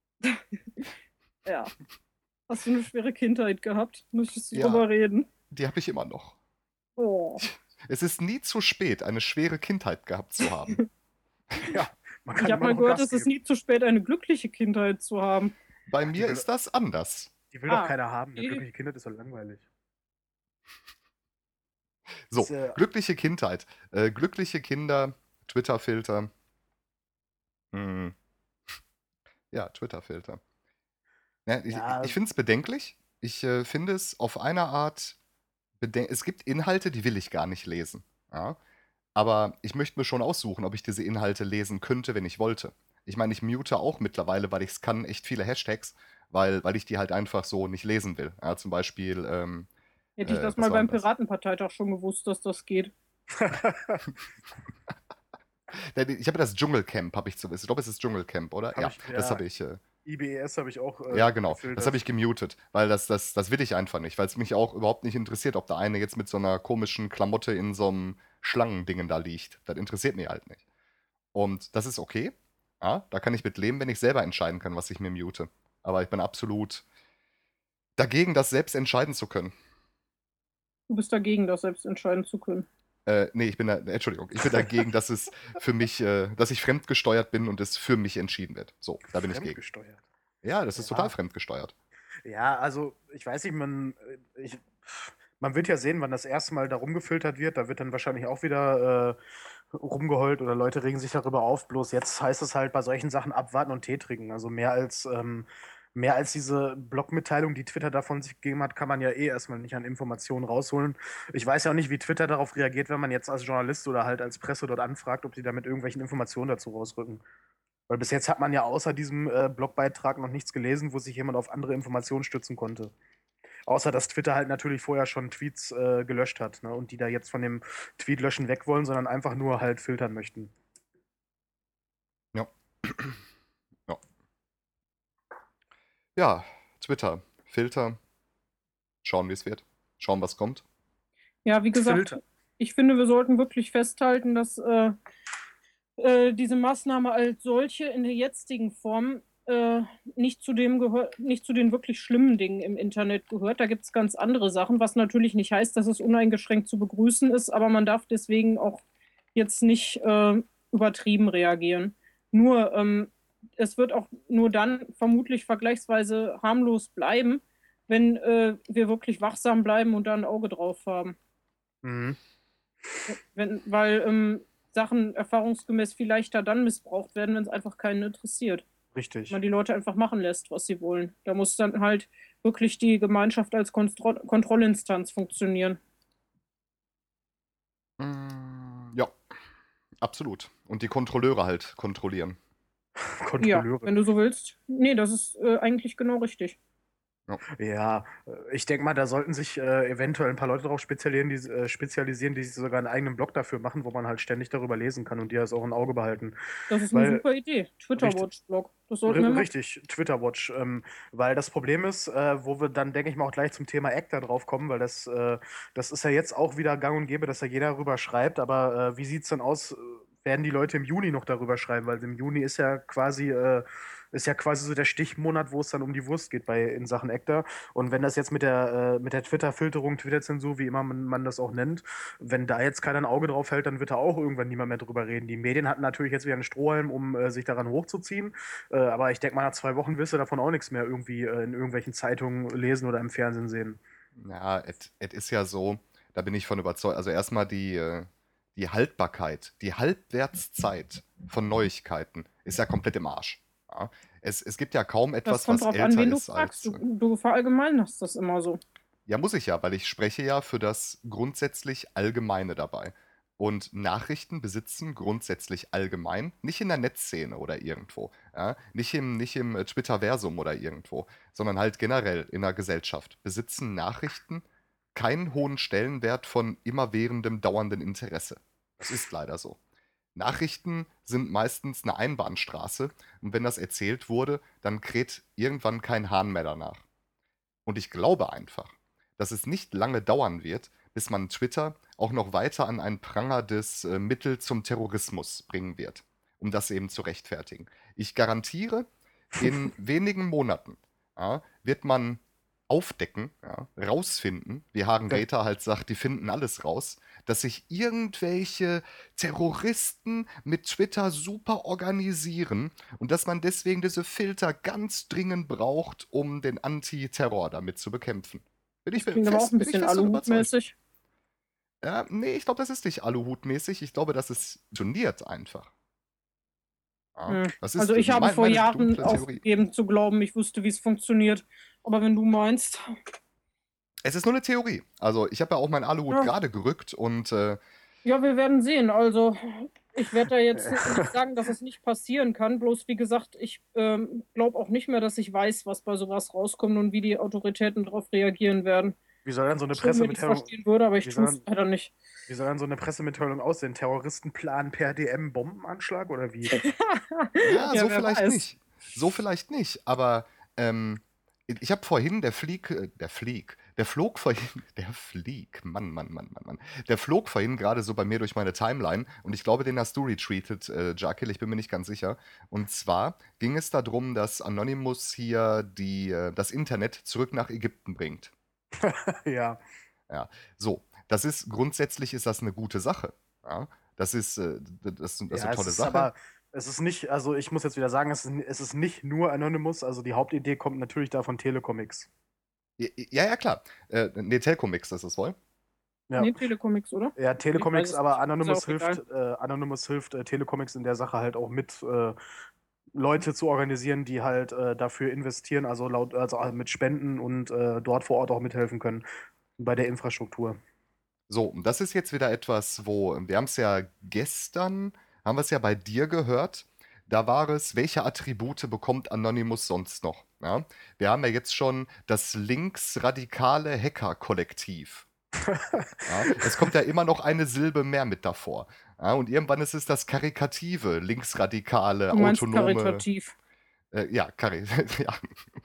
ja. Hast du eine schwere Kindheit gehabt? Möchtest du Ja. drüber reden? Die habe ich immer noch. Oh. Es ist nie zu spät, eine schwere Kindheit gehabt zu haben. Ja, man kann Ich habe immer mal noch gehört, Gas es ist geben. nie zu spät, eine glückliche Kindheit zu haben. Bei mir will- ist das anders. Die will Ah, doch keiner haben. Eine okay. glückliche Kinder ist doch langweilig. So, Ist, äh, glückliche Kindheit. Äh, glückliche Kinder, Twitter-Filter. Hm. Ja, Twitter-Filter. Ja, ich Ja. ich finde es bedenklich. Ich äh, finde es auf eine Art beden es gibt Inhalte, die will ich gar nicht lesen. Ja? Aber ich möchte mir schon aussuchen, ob ich diese Inhalte lesen könnte, wenn ich wollte. Ich meine, ich mute auch mittlerweile, weil ich es kann, echt viele Hashtags, weil, weil ich die halt einfach so nicht lesen will. Ja, zum Beispiel ähm, Hätte ich Äh, das was mal war beim denn das? Piratenparteitag schon gewusst, dass das geht. Der- Ich habe das Dschungelcamp, habe ich zu wissen. Ich glaube, es ist Dschungelcamp, oder? Hab Ja, ich, das ja, habe ich. Äh, I B E S habe ich auch äh, ja, genau. Das gefiltert. habe ich gemutet, weil das, das, das will ich einfach nicht, weil es mich auch überhaupt nicht interessiert, ob da eine jetzt mit so einer komischen Klamotte in so einem Schlangendingen da liegt. Das interessiert mich halt nicht. Und das ist okay. Ja, da kann ich mit leben, wenn ich selber entscheiden kann, was ich mir mute. Aber ich bin absolut dagegen, das selbst entscheiden zu können. Du bist dagegen, das selbst entscheiden zu können. Äh, nee, ich bin da, Entschuldigung, ich bin dagegen, dass es für mich, äh, dass ich fremdgesteuert bin und es für mich entschieden wird. So, da bin ich gegen. Fremdgesteuert. Ja, das ist Ja. total fremdgesteuert. Ja, also ich weiß nicht, man, äh, ich, man wird ja sehen, wann das erste Mal da rumgefiltert wird. Da wird dann wahrscheinlich auch wieder äh, rumgeheult oder Leute regen sich darüber auf. Bloß jetzt heißt es halt bei solchen Sachen abwarten und Tee trinken. Also mehr als, ähm, mehr als diese Blogmitteilung, die Twitter davon sich gegeben hat, kann man ja eh erstmal nicht an Informationen rausholen. Ich weiß ja auch nicht, wie Twitter darauf reagiert, wenn man jetzt als Journalist oder halt als Presse dort anfragt, ob die da mit irgendwelchen Informationen dazu rausrücken. Weil bis jetzt hat man ja außer diesem äh, Blogbeitrag noch nichts gelesen, wo sich jemand auf andere Informationen stützen konnte. Außer dass Twitter halt natürlich vorher schon Tweets äh, gelöscht hat, ne? Und die da jetzt von dem Tweet löschen weg wollen, sondern einfach nur halt filtern möchten. Ja. Ja. Ja, Twitter, Filter. Schauen, wie es wird. Schauen, was kommt. Ja, wie gesagt, Filter. ich finde, wir sollten wirklich festhalten, dass äh, äh, diese Maßnahme als solche in der jetzigen Form äh, nicht zu dem gehört, nicht zu den wirklich schlimmen Dingen im Internet gehört. Da gibt es ganz andere Sachen, was natürlich nicht heißt, dass es uneingeschränkt zu begrüßen ist, aber man darf deswegen auch jetzt nicht äh, übertrieben reagieren. Nur, ähm, es wird auch nur dann vermutlich vergleichsweise harmlos bleiben, wenn äh, wir wirklich wachsam bleiben und da ein Auge drauf haben. Mhm. Wenn, weil ähm, Sachen erfahrungsgemäß viel leichter dann missbraucht werden, wenn es einfach keinen interessiert. Richtig. Man die Leute einfach machen lässt, was sie wollen. Da muss dann halt wirklich die Gemeinschaft als Kontro Kontrollinstanz funktionieren. Mm, ja, absolut. Und die Kontrolleure halt kontrollieren. Ja, wenn du so willst. Nee, das ist äh, eigentlich genau richtig. Ja. Ja, äh, ich denke mal, da sollten sich äh, eventuell ein paar Leute darauf spezialisieren, die, äh, spezialisieren, die sich sogar einen eigenen Blog dafür machen, wo man halt ständig darüber lesen kann und die das auch im Auge behalten. Das ist Weil- eine super Idee. Twitter-Watch-Blog. Das sollten wir R machen. richtig, Twitter-Watch. Ähm, weil das Problem ist, äh, wo wir dann, denke ich mal, auch gleich zum Thema ACTA drauf kommen, weil das, äh, das ist ja jetzt auch wieder gang und gäbe, dass ja jeder darüber schreibt, aber äh, wie sieht es denn aus? Werden die Leute im Juni noch darüber schreiben? Weil im Juni ist ja quasi, äh, ist ja quasi so der Stichmonat, wo es dann um die Wurst geht bei, in Sachen ACTA. Und wenn das jetzt mit der, äh, mit der Twitter-Filterung, Twitter-Zensur, wie immer man, man das auch nennt, wenn da jetzt keiner ein Auge drauf hält, dann wird da auch irgendwann niemand mehr drüber reden. Die Medien hatten natürlich jetzt wieder einen Strohhalm, um äh, sich daran hochzuziehen. Äh, aber ich denke mal, nach zwei Wochen wirst du davon auch nichts mehr irgendwie äh, in irgendwelchen Zeitungen lesen oder im Fernsehen sehen. Ja, es ist ja so, da bin ich von überzeugt. Also erstmal die, äh, die Haltbarkeit, die Halbwertszeit von Neuigkeiten ist ja komplett im Arsch. Ja? Es, es gibt ja kaum Das etwas, kommt was drauf älter an, wen du ist fragst. als. Du, du verallgemeinerst das immer so. Ja, muss ich ja, weil ich spreche ja für das grundsätzlich Allgemeine dabei. Und Nachrichten besitzen grundsätzlich allgemein, nicht in der Netzszene oder irgendwo, ja? nicht im, nicht im äh, Twitterversum oder irgendwo, sondern halt generell in der Gesellschaft, besitzen Nachrichten keinen hohen Stellenwert von immerwährendem, dauerndem Interesse. Das ist leider so. Nachrichten sind meistens eine Einbahnstraße und wenn das erzählt wurde, dann kräht irgendwann kein Hahn mehr danach. Und ich glaube einfach, dass es nicht lange dauern wird, bis man Twitter auch noch weiter an einen Pranger des äh, Mittel zum Terrorismus bringen wird, um das eben zu rechtfertigen. Ich garantiere, in wenigen Monaten ja, wird man aufdecken, ja, rausfinden, wie Hagen Ja. Gator halt sagt, die finden alles raus, dass sich irgendwelche Terroristen mit Twitter super organisieren und dass man deswegen diese Filter ganz dringend braucht, um den Antiterror damit zu bekämpfen. Bin ich Klingt aber auch ein bin ich bisschen fest davon überzeugt. Aluhutmäßig. Ja, nee, ich glaube, das ist nicht Aluhutmäßig. Ich glaube, das ist funktioniert einfach. Ja, Hm. das ist Also ich habe mein- vor meine Jahren dunkle Theorie. aufgegeben zu glauben, ich wüsste, wie es funktioniert. Aber wenn du meinst, Es ist nur eine Theorie. Also ich habe ja auch meinen Aluhut Ja. gerade gerückt und äh, ja, wir werden sehen. Also ich werde da jetzt nicht sagen, dass es nicht passieren kann. Bloß wie gesagt, ich ähm, glaube auch nicht mehr, dass ich weiß, was bei sowas rauskommt und wie die Autoritäten darauf reagieren werden. Wie soll dann so eine Schön, wenn ich Pressemitteilung, verstehen würde, aber ich wie tue soll es leider nicht. wie soll dann so eine Pressemitteilung aussehen? Terroristenplan per D M Bombenanschlag oder wie? Ja, Ja, so wer vielleicht weiß. nicht. So vielleicht nicht. Aber ähm, ich habe vorhin, der Flieg, äh, der Flieg, der flog vorhin, der Flieg, Mann, Mann, Mann, Mann, Mann. Der flog vorhin gerade so bei mir durch meine Timeline und ich glaube, den hast du retweetet, äh, Jakil, ich bin mir nicht ganz sicher. Und zwar ging es darum, dass Anonymous hier die, äh, das Internet zurück nach Ägypten bringt. Ja. Ja, so, das ist, grundsätzlich ist das eine gute Sache. Ja, das ist, äh, das, das ist Ja, eine es tolle ist Sache. aber, es ist nicht, also ich muss jetzt wieder sagen, es ist, es ist nicht nur Anonymous, also die Hauptidee kommt natürlich da von Telecomics. Ja, ja, ja, klar. Äh, nee, Telcomix ist es wohl. Ja, Nee, Telecomics, oder? ja Ich Telecomics, weiß es aber nicht. Ist Anonymous auch hilft, äh, Anonymous hilft äh, Telecomics in der Sache halt auch mit, äh, Leute zu organisieren, die halt äh, dafür investieren, also laut, also halt mit Spenden und äh, dort vor Ort auch mithelfen können bei der Infrastruktur. So, und das ist jetzt wieder etwas, wo, wir haben es ja gestern, haben wir es ja bei dir gehört, da war es, welche Attribute bekommt Anonymous sonst noch? Ja? Wir haben ja jetzt schon das linksradikale Hacker-Kollektiv. Ja? Es kommt ja immer noch eine Silbe mehr mit davor. Ja? Und irgendwann ist es das karikative, linksradikale, Du meinst autonome. karitativ. Äh, ja, Kari ja.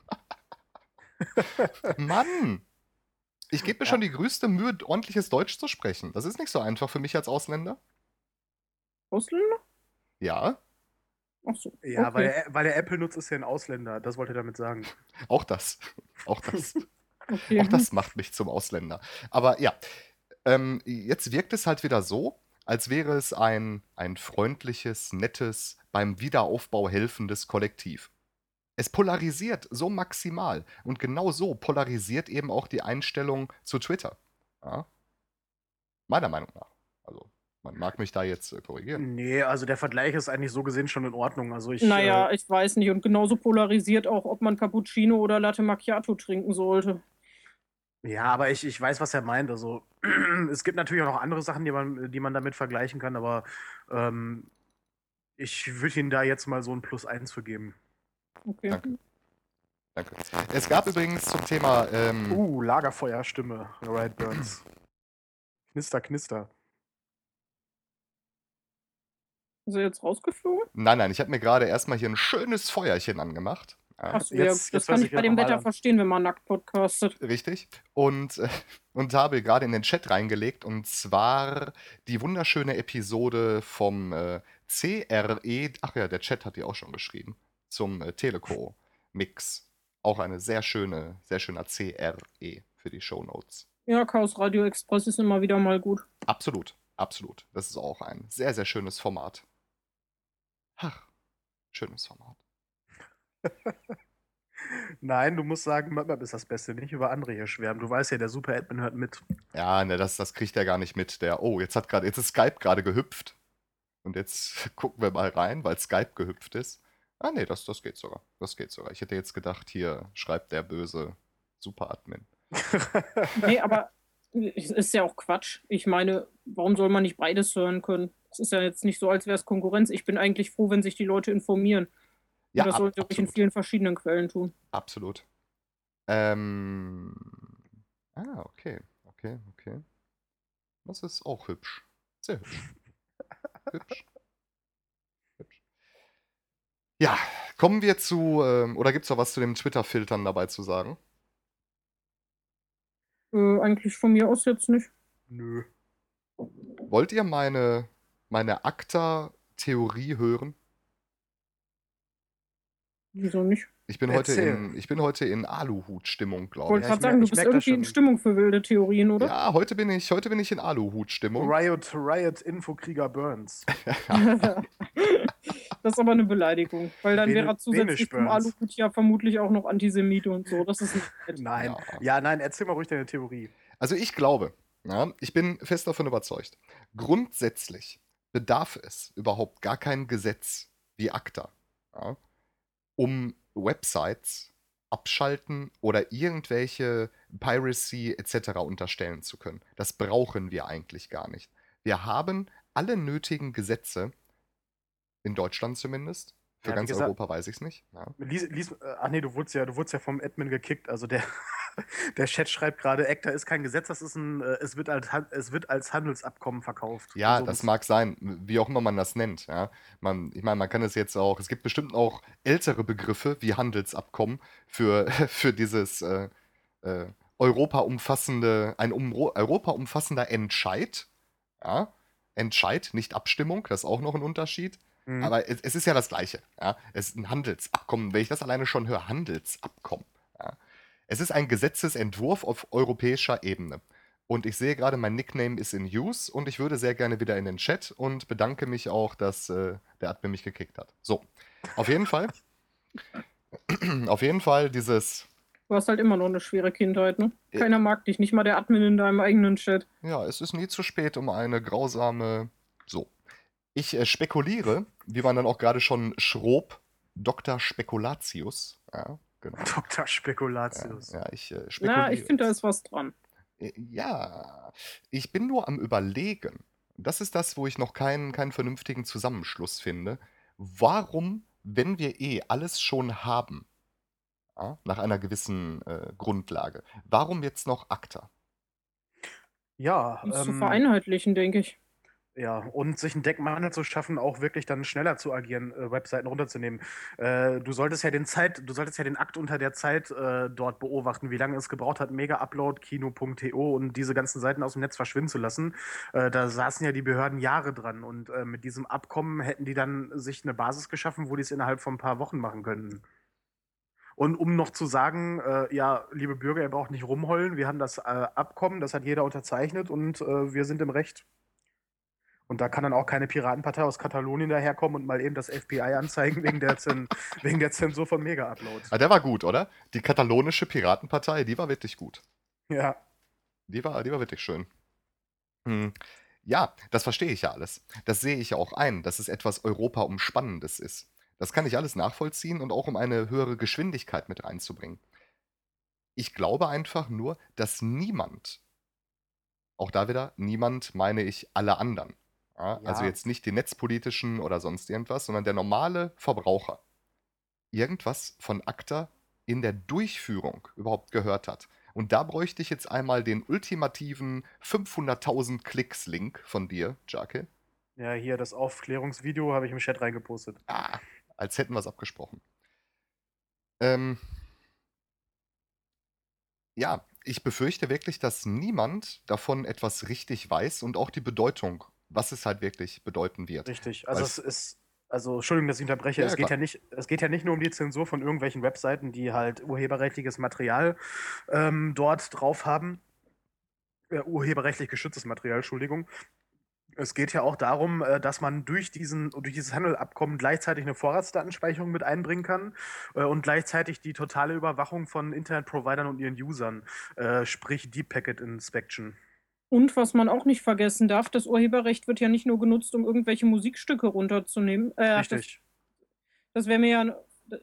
Mann! Ich gebe mir Ja. schon die größte Mühe, ordentliches Deutsch zu sprechen. Das ist nicht so einfach für mich als Ausländer. Ausländer? Ja, Ach so. Ja, okay. weil, er, weil er Apple nutzt, ist ja ein Ausländer, das wollte er damit sagen. auch das. Auch das. okay. Auch das macht mich zum Ausländer. Aber ja, ähm, jetzt wirkt es halt wieder so, als wäre es ein, ein freundliches, nettes, beim Wiederaufbau helfendes Kollektiv. Es polarisiert so maximal. Und genau so polarisiert eben auch die Einstellung zu Twitter. Ja? Meiner Meinung nach. Also, man mag mich da jetzt äh, korrigieren. Nee, also der Vergleich ist eigentlich so gesehen schon in Ordnung. Also ich, Naja, äh, ich weiß nicht. Und genauso polarisiert auch, ob man Cappuccino oder Latte Macchiato trinken sollte. ja, aber ich, ich weiß, was er meint. Also es gibt natürlich auch noch andere Sachen, die man, die man damit vergleichen kann, aber ähm, ich würde ihm da jetzt mal so ein Plus eins für geben. Okay. Danke. Danke. Es gab übrigens zum Thema. Ähm, Uh, Lagerfeuerstimme, Riot Burns. Knister, knister. Ist er jetzt rausgeflogen? Nein, nein, ich habe mir gerade erstmal hier ein schönes Feuerchen angemacht. Ja, Achso, ja, Jetzt- das jetzt kann hört ich sich bei ja dem normal Wetter an. verstehen, wenn man nackt podcastet. richtig. Und, äh, und habe gerade in den Chat reingelegt, und zwar die wunderschöne Episode vom äh, C R E. Ach ja, der Chat hat die auch schon geschrieben. Zum äh, Teleco-Mix. Auch eine sehr schöne, sehr schöner C R E für die Shownotes. Ja, Chaos Radio Express ist immer wieder mal gut. Absolut, absolut. Das ist auch ein sehr, sehr schönes Format. Ach, schönes Format. Nein, du musst sagen, Möpmap ist das Beste, nicht über andere hier schwärmen. Du weißt ja, der Super-Admin hört mit. Ja, ne, das, das kriegt er gar nicht mit. Der, oh, jetzt hat gerade, jetzt ist Skype gerade gehüpft. Und jetzt gucken wir mal rein, weil Skype gehüpft ist. Ah, nee, das, das geht sogar. Das geht sogar. Ich hätte jetzt gedacht, hier schreibt der böse Super-Admin. Nee, aber es ist ja auch Quatsch. Ich meine, warum soll man nicht beides hören können? Es ist ja jetzt nicht so, als wäre es Konkurrenz. Ich bin eigentlich froh, wenn sich die Leute informieren. Ja, Und das ab- sollten sie wirklich in absolut. vielen verschiedenen Quellen tun. Absolut. Ähm. Ah, okay. Okay, okay. Das ist auch hübsch. Sehr hübsch. hübsch. Hübsch. Ja, kommen wir zu, ähm, oder gibt es noch was zu den Twitter-Filtern dabei zu sagen? Äh, eigentlich von mir aus jetzt nicht. Nö. Wollt ihr meine, meine ACTA-Theorie hören? Wieso nicht? Ich bin heute Erzähl. in, ich bin heute in Aluhut-Stimmung, Ich glaube wollte ich. Ja, gerade ich sagen, merk- du ich bist merk das irgendwie in schon. Stimmung für wilde Theorien, oder? Ja, heute bin ich, heute bin ich in Aluhut-Stimmung. Riot, Riot, Infokrieger Burns. Das ist aber eine Beleidigung, weil dann Bene- wäre er zusätzlich Benisch zum Burns. Aluhut ja vermutlich auch noch Antisemite und so. Das ist nicht nett. Nein. Ja. Ja, nein, erzähl mal ruhig deine Theorie. Also ich glaube, ja, ich bin fest davon überzeugt, grundsätzlich bedarf es überhaupt gar kein Gesetz wie ACTA, ja, um Websites abschalten oder irgendwelche Piracy et cetera unterstellen zu können. Das brauchen wir eigentlich gar nicht. Wir haben alle nötigen Gesetze, in Deutschland zumindest. Für Ja, wie ganz gesagt- Europa weiß ich es nicht. Ja. Lies, lies, äh, ach nee, du wurdest ja, du wurdest ja vom Admin gekickt. Also der, Der Chat schreibt gerade, ACTA ist kein Gesetz, das ist ein, äh, es wird als, Han- es wird als Handelsabkommen verkauft. Ja, So das muss- mag sein, wie auch immer man das nennt. Ja. Man, ich meine, man kann es jetzt auch, es gibt bestimmt auch ältere Begriffe wie Handelsabkommen für, für dieses äh, äh, Europa umfassende, ein um, Europa umfassender Entscheid. Ja. Entscheid, nicht Abstimmung, das ist auch noch ein Unterschied. Mhm. Aber es, es ist ja das Gleiche. Ja. Es ist ein Handelsabkommen. Wenn ich das alleine schon höre, Handelsabkommen. Ja. Es ist ein Gesetzesentwurf auf europäischer Ebene. Und ich sehe gerade, mein Nickname ist in Use und ich würde sehr gerne wieder in den Chat und bedanke mich auch, dass äh, der Admin mich gekickt hat. So, auf jeden Fall. Auf jeden Fall dieses. Du hast halt immer noch eine schwere Kindheit, ne? Keiner mag dich, nicht mal der Admin in deinem eigenen Chat. Ja, es ist nie zu spät um eine grausame. So. Ich äh, spekuliere, wie man dann auch gerade schon schrob, Doktor Spekulatius. Ja, genau. Doktor Spekulatius. Ja, ja ich äh, spekuliere. Na, ich finde, da ist was dran. Äh, Ja, ich bin nur am Überlegen. Das ist das, wo ich noch keinen, keinen vernünftigen Zusammenschluss finde. Warum, wenn wir eh alles schon haben, ja, nach einer gewissen äh, Grundlage, warum jetzt noch ACTA? Ja, Um es zu ähm, vereinheitlichen, denke ich. ja, und sich ein Deckmantel zu schaffen, auch wirklich dann schneller zu agieren, äh, Webseiten runterzunehmen. Äh, du solltest ja den Zeit, du solltest ja den Akt unter der Zeit äh, dort beobachten, wie lange es gebraucht hat, Mega Upload, Kino punkt to und diese ganzen Seiten aus dem Netz verschwinden zu lassen. Äh, da saßen ja die Behörden Jahre dran und äh, mit diesem Abkommen hätten die dann sich eine Basis geschaffen, wo die es innerhalb von ein paar Wochen machen könnten. Und um noch zu sagen, äh, ja, liebe Bürger, ihr braucht nicht rumheulen, wir haben das äh, Abkommen, das hat jeder unterzeichnet und äh, wir sind im Recht. Und da kann dann auch keine Piratenpartei aus Katalonien daherkommen und mal eben das F B I anzeigen wegen der, Zen wegen der Zensur von Mega-Uploads. Ah, der war gut, oder? Die katalonische Piratenpartei, die war wirklich gut. Ja. Die war, die war wirklich schön. Hm. Ja, das verstehe ich ja alles. Das sehe ich ja auch ein, dass es etwas Europa-Umspannendes ist. Das kann ich alles nachvollziehen und auch um eine höhere Geschwindigkeit mit reinzubringen. Ich glaube einfach nur, dass niemand, auch da wieder, niemand meine ich alle anderen, ja, also Ja. jetzt nicht die netzpolitischen oder sonst irgendwas, sondern der normale Verbraucher, irgendwas von ACTA in der Durchführung überhaupt gehört hat. Und da bräuchte ich jetzt einmal den ultimativen fünfhunderttausend Klicks-Link von dir, Jake. Ja, hier das Aufklärungsvideo habe ich im Chat reingepostet. Ah, als hätten wir es abgesprochen. Ähm, ja, ich befürchte wirklich, dass niemand davon etwas richtig weiß und auch die Bedeutung, was es halt wirklich bedeuten wird. Richtig. Also Weil's- es ist, also Entschuldigung, dass ich unterbreche. Ja, es ja, geht klar. ja nicht, es geht ja nicht nur um die Zensur von irgendwelchen Webseiten, die halt urheberrechtliches Material ähm, dort drauf haben. Äh, urheberrechtlich geschütztes Material, Entschuldigung. Es geht ja auch darum, äh, dass man durch, diesen, durch dieses Handelsabkommen gleichzeitig eine Vorratsdatenspeicherung mit einbringen kann äh, und gleichzeitig die totale Überwachung von Internetprovidern und ihren Usern, äh, sprich Deep Packet Inspection. Und was man auch nicht vergessen darf, das Urheberrecht wird ja nicht nur genutzt, um irgendwelche Musikstücke runterzunehmen. Äh, Richtig. Das, das wäre mir ja.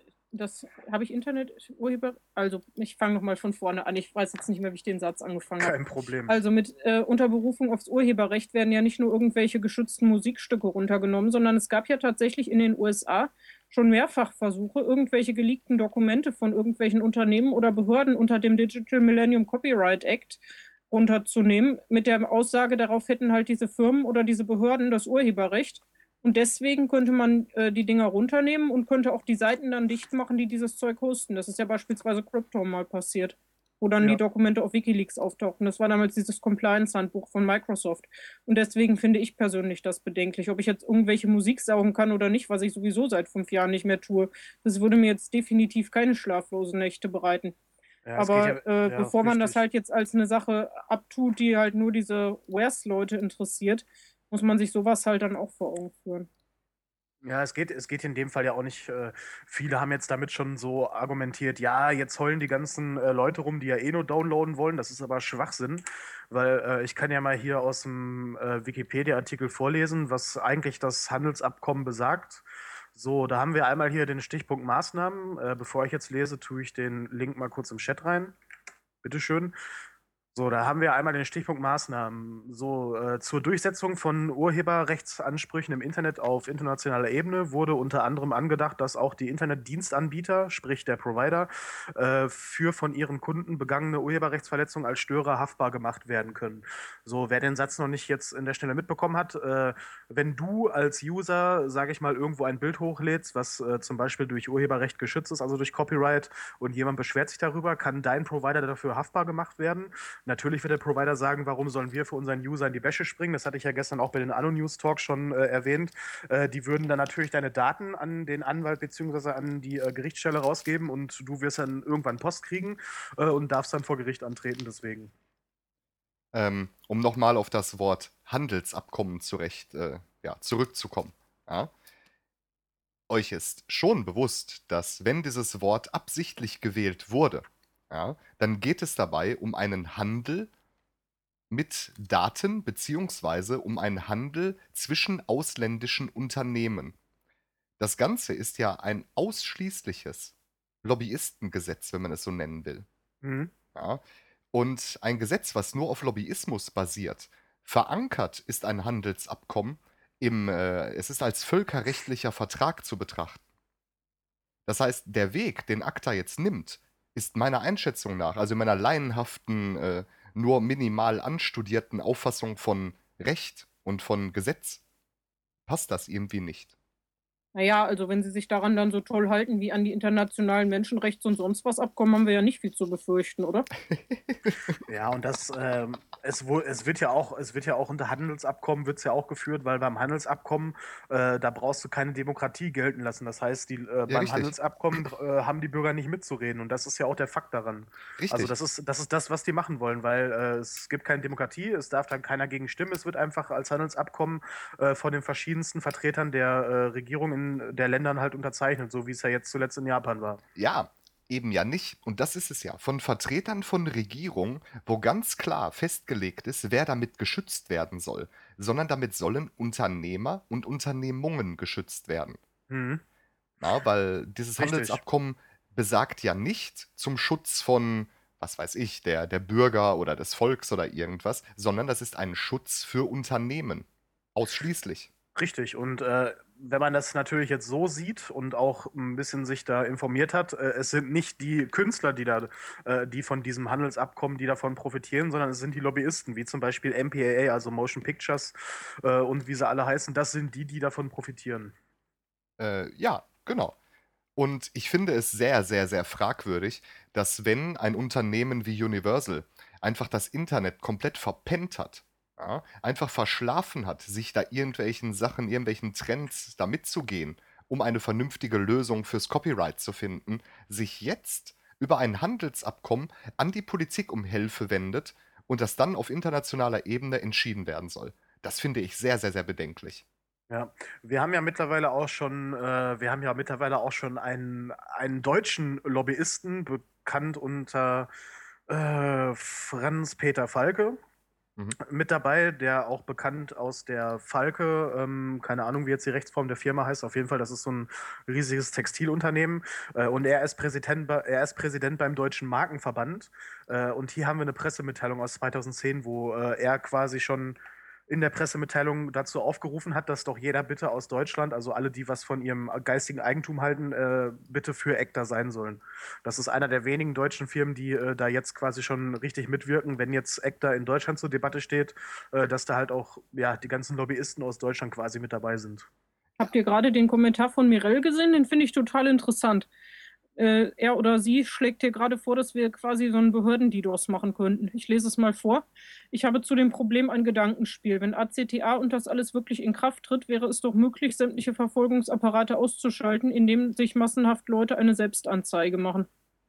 Das habe ich Internet-Urheber. Also, ich fange nochmal von vorne an. Ich weiß jetzt nicht mehr, wie ich den Satz angefangen habe. Kein Problem. Also, mit äh, unter Berufung aufs Urheberrecht werden ja nicht nur irgendwelche geschützten Musikstücke runtergenommen, sondern es gab ja tatsächlich in den U S A schon mehrfach Versuche, irgendwelche geleakten Dokumente von irgendwelchen Unternehmen oder Behörden unter dem Digital Millennium Copyright Act runterzunehmen, mit der Aussage, darauf hätten halt diese Firmen oder diese Behörden das Urheberrecht. Und deswegen könnte man äh, die Dinger runternehmen und könnte auch die Seiten dann dicht machen, die dieses Zeug hosten. Das ist ja beispielsweise Crypto mal passiert, wo dann Ja. die Dokumente auf Wikileaks auftauchten. Das war damals dieses Compliance-Handbuch von Microsoft. Und deswegen finde ich persönlich das bedenklich. Ob ich jetzt irgendwelche Musik saugen kann oder nicht, was ich sowieso seit fünf Jahren nicht mehr tue, das würde mir jetzt definitiv keine schlaflosen Nächte bereiten. Ja, es Aber geht ja- äh, ja, bevor man das richtig. halt jetzt als eine Sache abtut, die halt nur diese Wares-Leute interessiert, muss man sich sowas halt dann auch vor Augen führen. Ja, es geht, es geht in dem Fall ja auch nicht. Äh, viele haben jetzt damit schon so argumentiert, ja, jetzt heulen die ganzen äh, Leute rum, die ja eh nur downloaden wollen. Das ist aber Schwachsinn, weil äh, ich kann ja mal hier aus dem äh, Wikipedia-Artikel vorlesen, was eigentlich das Handelsabkommen besagt. So, da haben wir einmal hier den Stichpunkt Maßnahmen. Äh, bevor ich jetzt lese, tue ich den Link mal kurz im Chat rein. Bitteschön. So, da haben wir einmal den Stichpunkt Maßnahmen. So, äh, zur Durchsetzung von Urheberrechtsansprüchen im Internet auf internationaler Ebene wurde unter anderem angedacht, dass auch die Internetdienstanbieter, sprich der Provider, äh, für von ihren Kunden begangene Urheberrechtsverletzungen als Störer haftbar gemacht werden können. So, wer den Satz noch nicht jetzt in der Stelle mitbekommen hat, äh, wenn du als User, sage ich mal, irgendwo ein Bild hochlädst, was äh, zum Beispiel durch Urheberrecht geschützt ist, also durch Copyright, und jemand beschwert sich darüber, kann dein Provider dafür haftbar gemacht werden. Natürlich wird der Provider sagen, warum sollen wir für unseren User in die Wäsche springen? Das hatte ich ja gestern auch bei den Anno-News-Talk schon äh, erwähnt. Äh, die würden dann natürlich deine Daten an den Anwalt bzw. an die äh, Gerichtsstelle rausgeben und du wirst dann irgendwann Post kriegen äh, und darfst dann vor Gericht antreten deswegen. Ähm, um nochmal auf das Wort Handelsabkommen zurecht, äh, ja, zurückzukommen. Ja? Euch ist schon bewusst, dass wenn dieses Wort absichtlich gewählt wurde, ja, dann geht es dabei um einen Handel mit Daten beziehungsweise um einen Handel zwischen ausländischen Unternehmen. Das Ganze ist ja ein ausschließliches Lobbyistengesetz, wenn man es so nennen will. Mhm. Ja? Und ein Gesetz, was nur auf Lobbyismus basiert, verankert ist ein Handelsabkommen im, äh, es ist als völkerrechtlicher Vertrag zu betrachten. Das heißt, der Weg, den ACTA jetzt nimmt, ist meiner Einschätzung nach, also in meiner laienhaften, äh, nur minimal anstudierten Auffassung von Recht und von Gesetz, passt das irgendwie nicht. Naja, also wenn sie sich daran dann so toll halten wie an die internationalen Menschenrechts- und sonst was Abkommen, haben wir ja nicht viel zu befürchten, oder? Ja, und das, ähm, es, wo, es wird ja auch, es wird ja auch unter Handelsabkommen wird es ja auch geführt, weil beim Handelsabkommen, äh, da brauchst du keine Demokratie gelten lassen. Das heißt, die, äh, beim richtig. Handelsabkommen äh, haben die Bürger nicht mitzureden und das ist ja auch der Fakt daran. Richtig. Also das ist, das ist das, was die machen wollen, weil äh, es gibt keine Demokratie, es darf dann keiner gegen stimmen, es wird einfach als Handelsabkommen äh, von den verschiedensten Vertretern der äh, Regierung in der Ländern halt unterzeichnet, so wie es ja jetzt zuletzt in Japan war. Ja, eben ja nicht. Und das ist es ja. Von Vertretern von Regierungen, wo ganz klar festgelegt ist, wer damit geschützt werden soll. Sondern damit sollen Unternehmer und Unternehmungen geschützt werden. Mhm. Na, weil dieses Richtig. Handelsabkommen besagt ja nicht zum Schutz von, was weiß ich, der, der Bürger oder des Volks oder irgendwas, sondern das ist ein Schutz für Unternehmen. Ausschließlich. Richtig, und äh, wenn man das natürlich jetzt so sieht und auch ein bisschen sich da informiert hat, äh, es sind nicht die Künstler, die da, äh, die von diesem Handelsabkommen, die davon profitieren, sondern es sind die Lobbyisten, wie zum Beispiel M P A A, also Motion Pictures äh, und wie sie alle heißen, das sind die, die davon profitieren. Äh, ja, genau. Und ich finde es sehr, sehr, sehr fragwürdig, dass wenn ein Unternehmen wie Universal einfach das Internet komplett verpennt hat, ja, einfach verschlafen hat, sich da irgendwelchen Sachen, irgendwelchen Trends da mitzugehen, um eine vernünftige Lösung fürs Copyright zu finden, sich jetzt über ein Handelsabkommen an die Politik um Hilfe wendet und das dann auf internationaler Ebene entschieden werden soll. Das finde ich sehr, sehr, sehr bedenklich. Ja, wir haben ja mittlerweile auch schon, äh, wir haben ja mittlerweile auch schon einen, einen deutschen Lobbyisten, bekannt unter äh, Franz-Peter Falke, Mhm. mit dabei, der auch bekannt aus der Falke, ähm, keine Ahnung, wie jetzt die Rechtsform der Firma heißt, auf jeden Fall, das ist so ein riesiges Textilunternehmen äh, und er ist Präsident, bei- er ist Präsident beim Deutschen Markenverband äh, und hier haben wir eine Pressemitteilung aus zweitausendzehn, wo äh, er quasi schon in der Pressemitteilung dazu aufgerufen hat, dass doch jeder bitte aus Deutschland, also alle, die was von ihrem geistigen Eigentum halten, äh, bitte für ACTA sein sollen. Das ist einer der wenigen deutschen Firmen, die äh, da jetzt quasi schon richtig mitwirken, wenn jetzt ACTA in Deutschland zur Debatte steht, äh, dass da halt auch ja, die ganzen Lobbyisten aus Deutschland quasi mit dabei sind. Habt ihr gerade den Kommentar von Mirel gesehen? Den finde ich total interessant. Äh, er oder sie schlägt hier gerade vor, dass wir quasi so einen Behörden-DDoS machen könnten. Ich lese es mal vor. Ich habe zu dem Problem ein Gedankenspiel. Wenn A C T A und das alles wirklich in Kraft tritt, wäre es doch möglich, sämtliche Verfolgungsapparate auszuschalten, indem sich massenhaft Leute eine Selbstanzeige machen.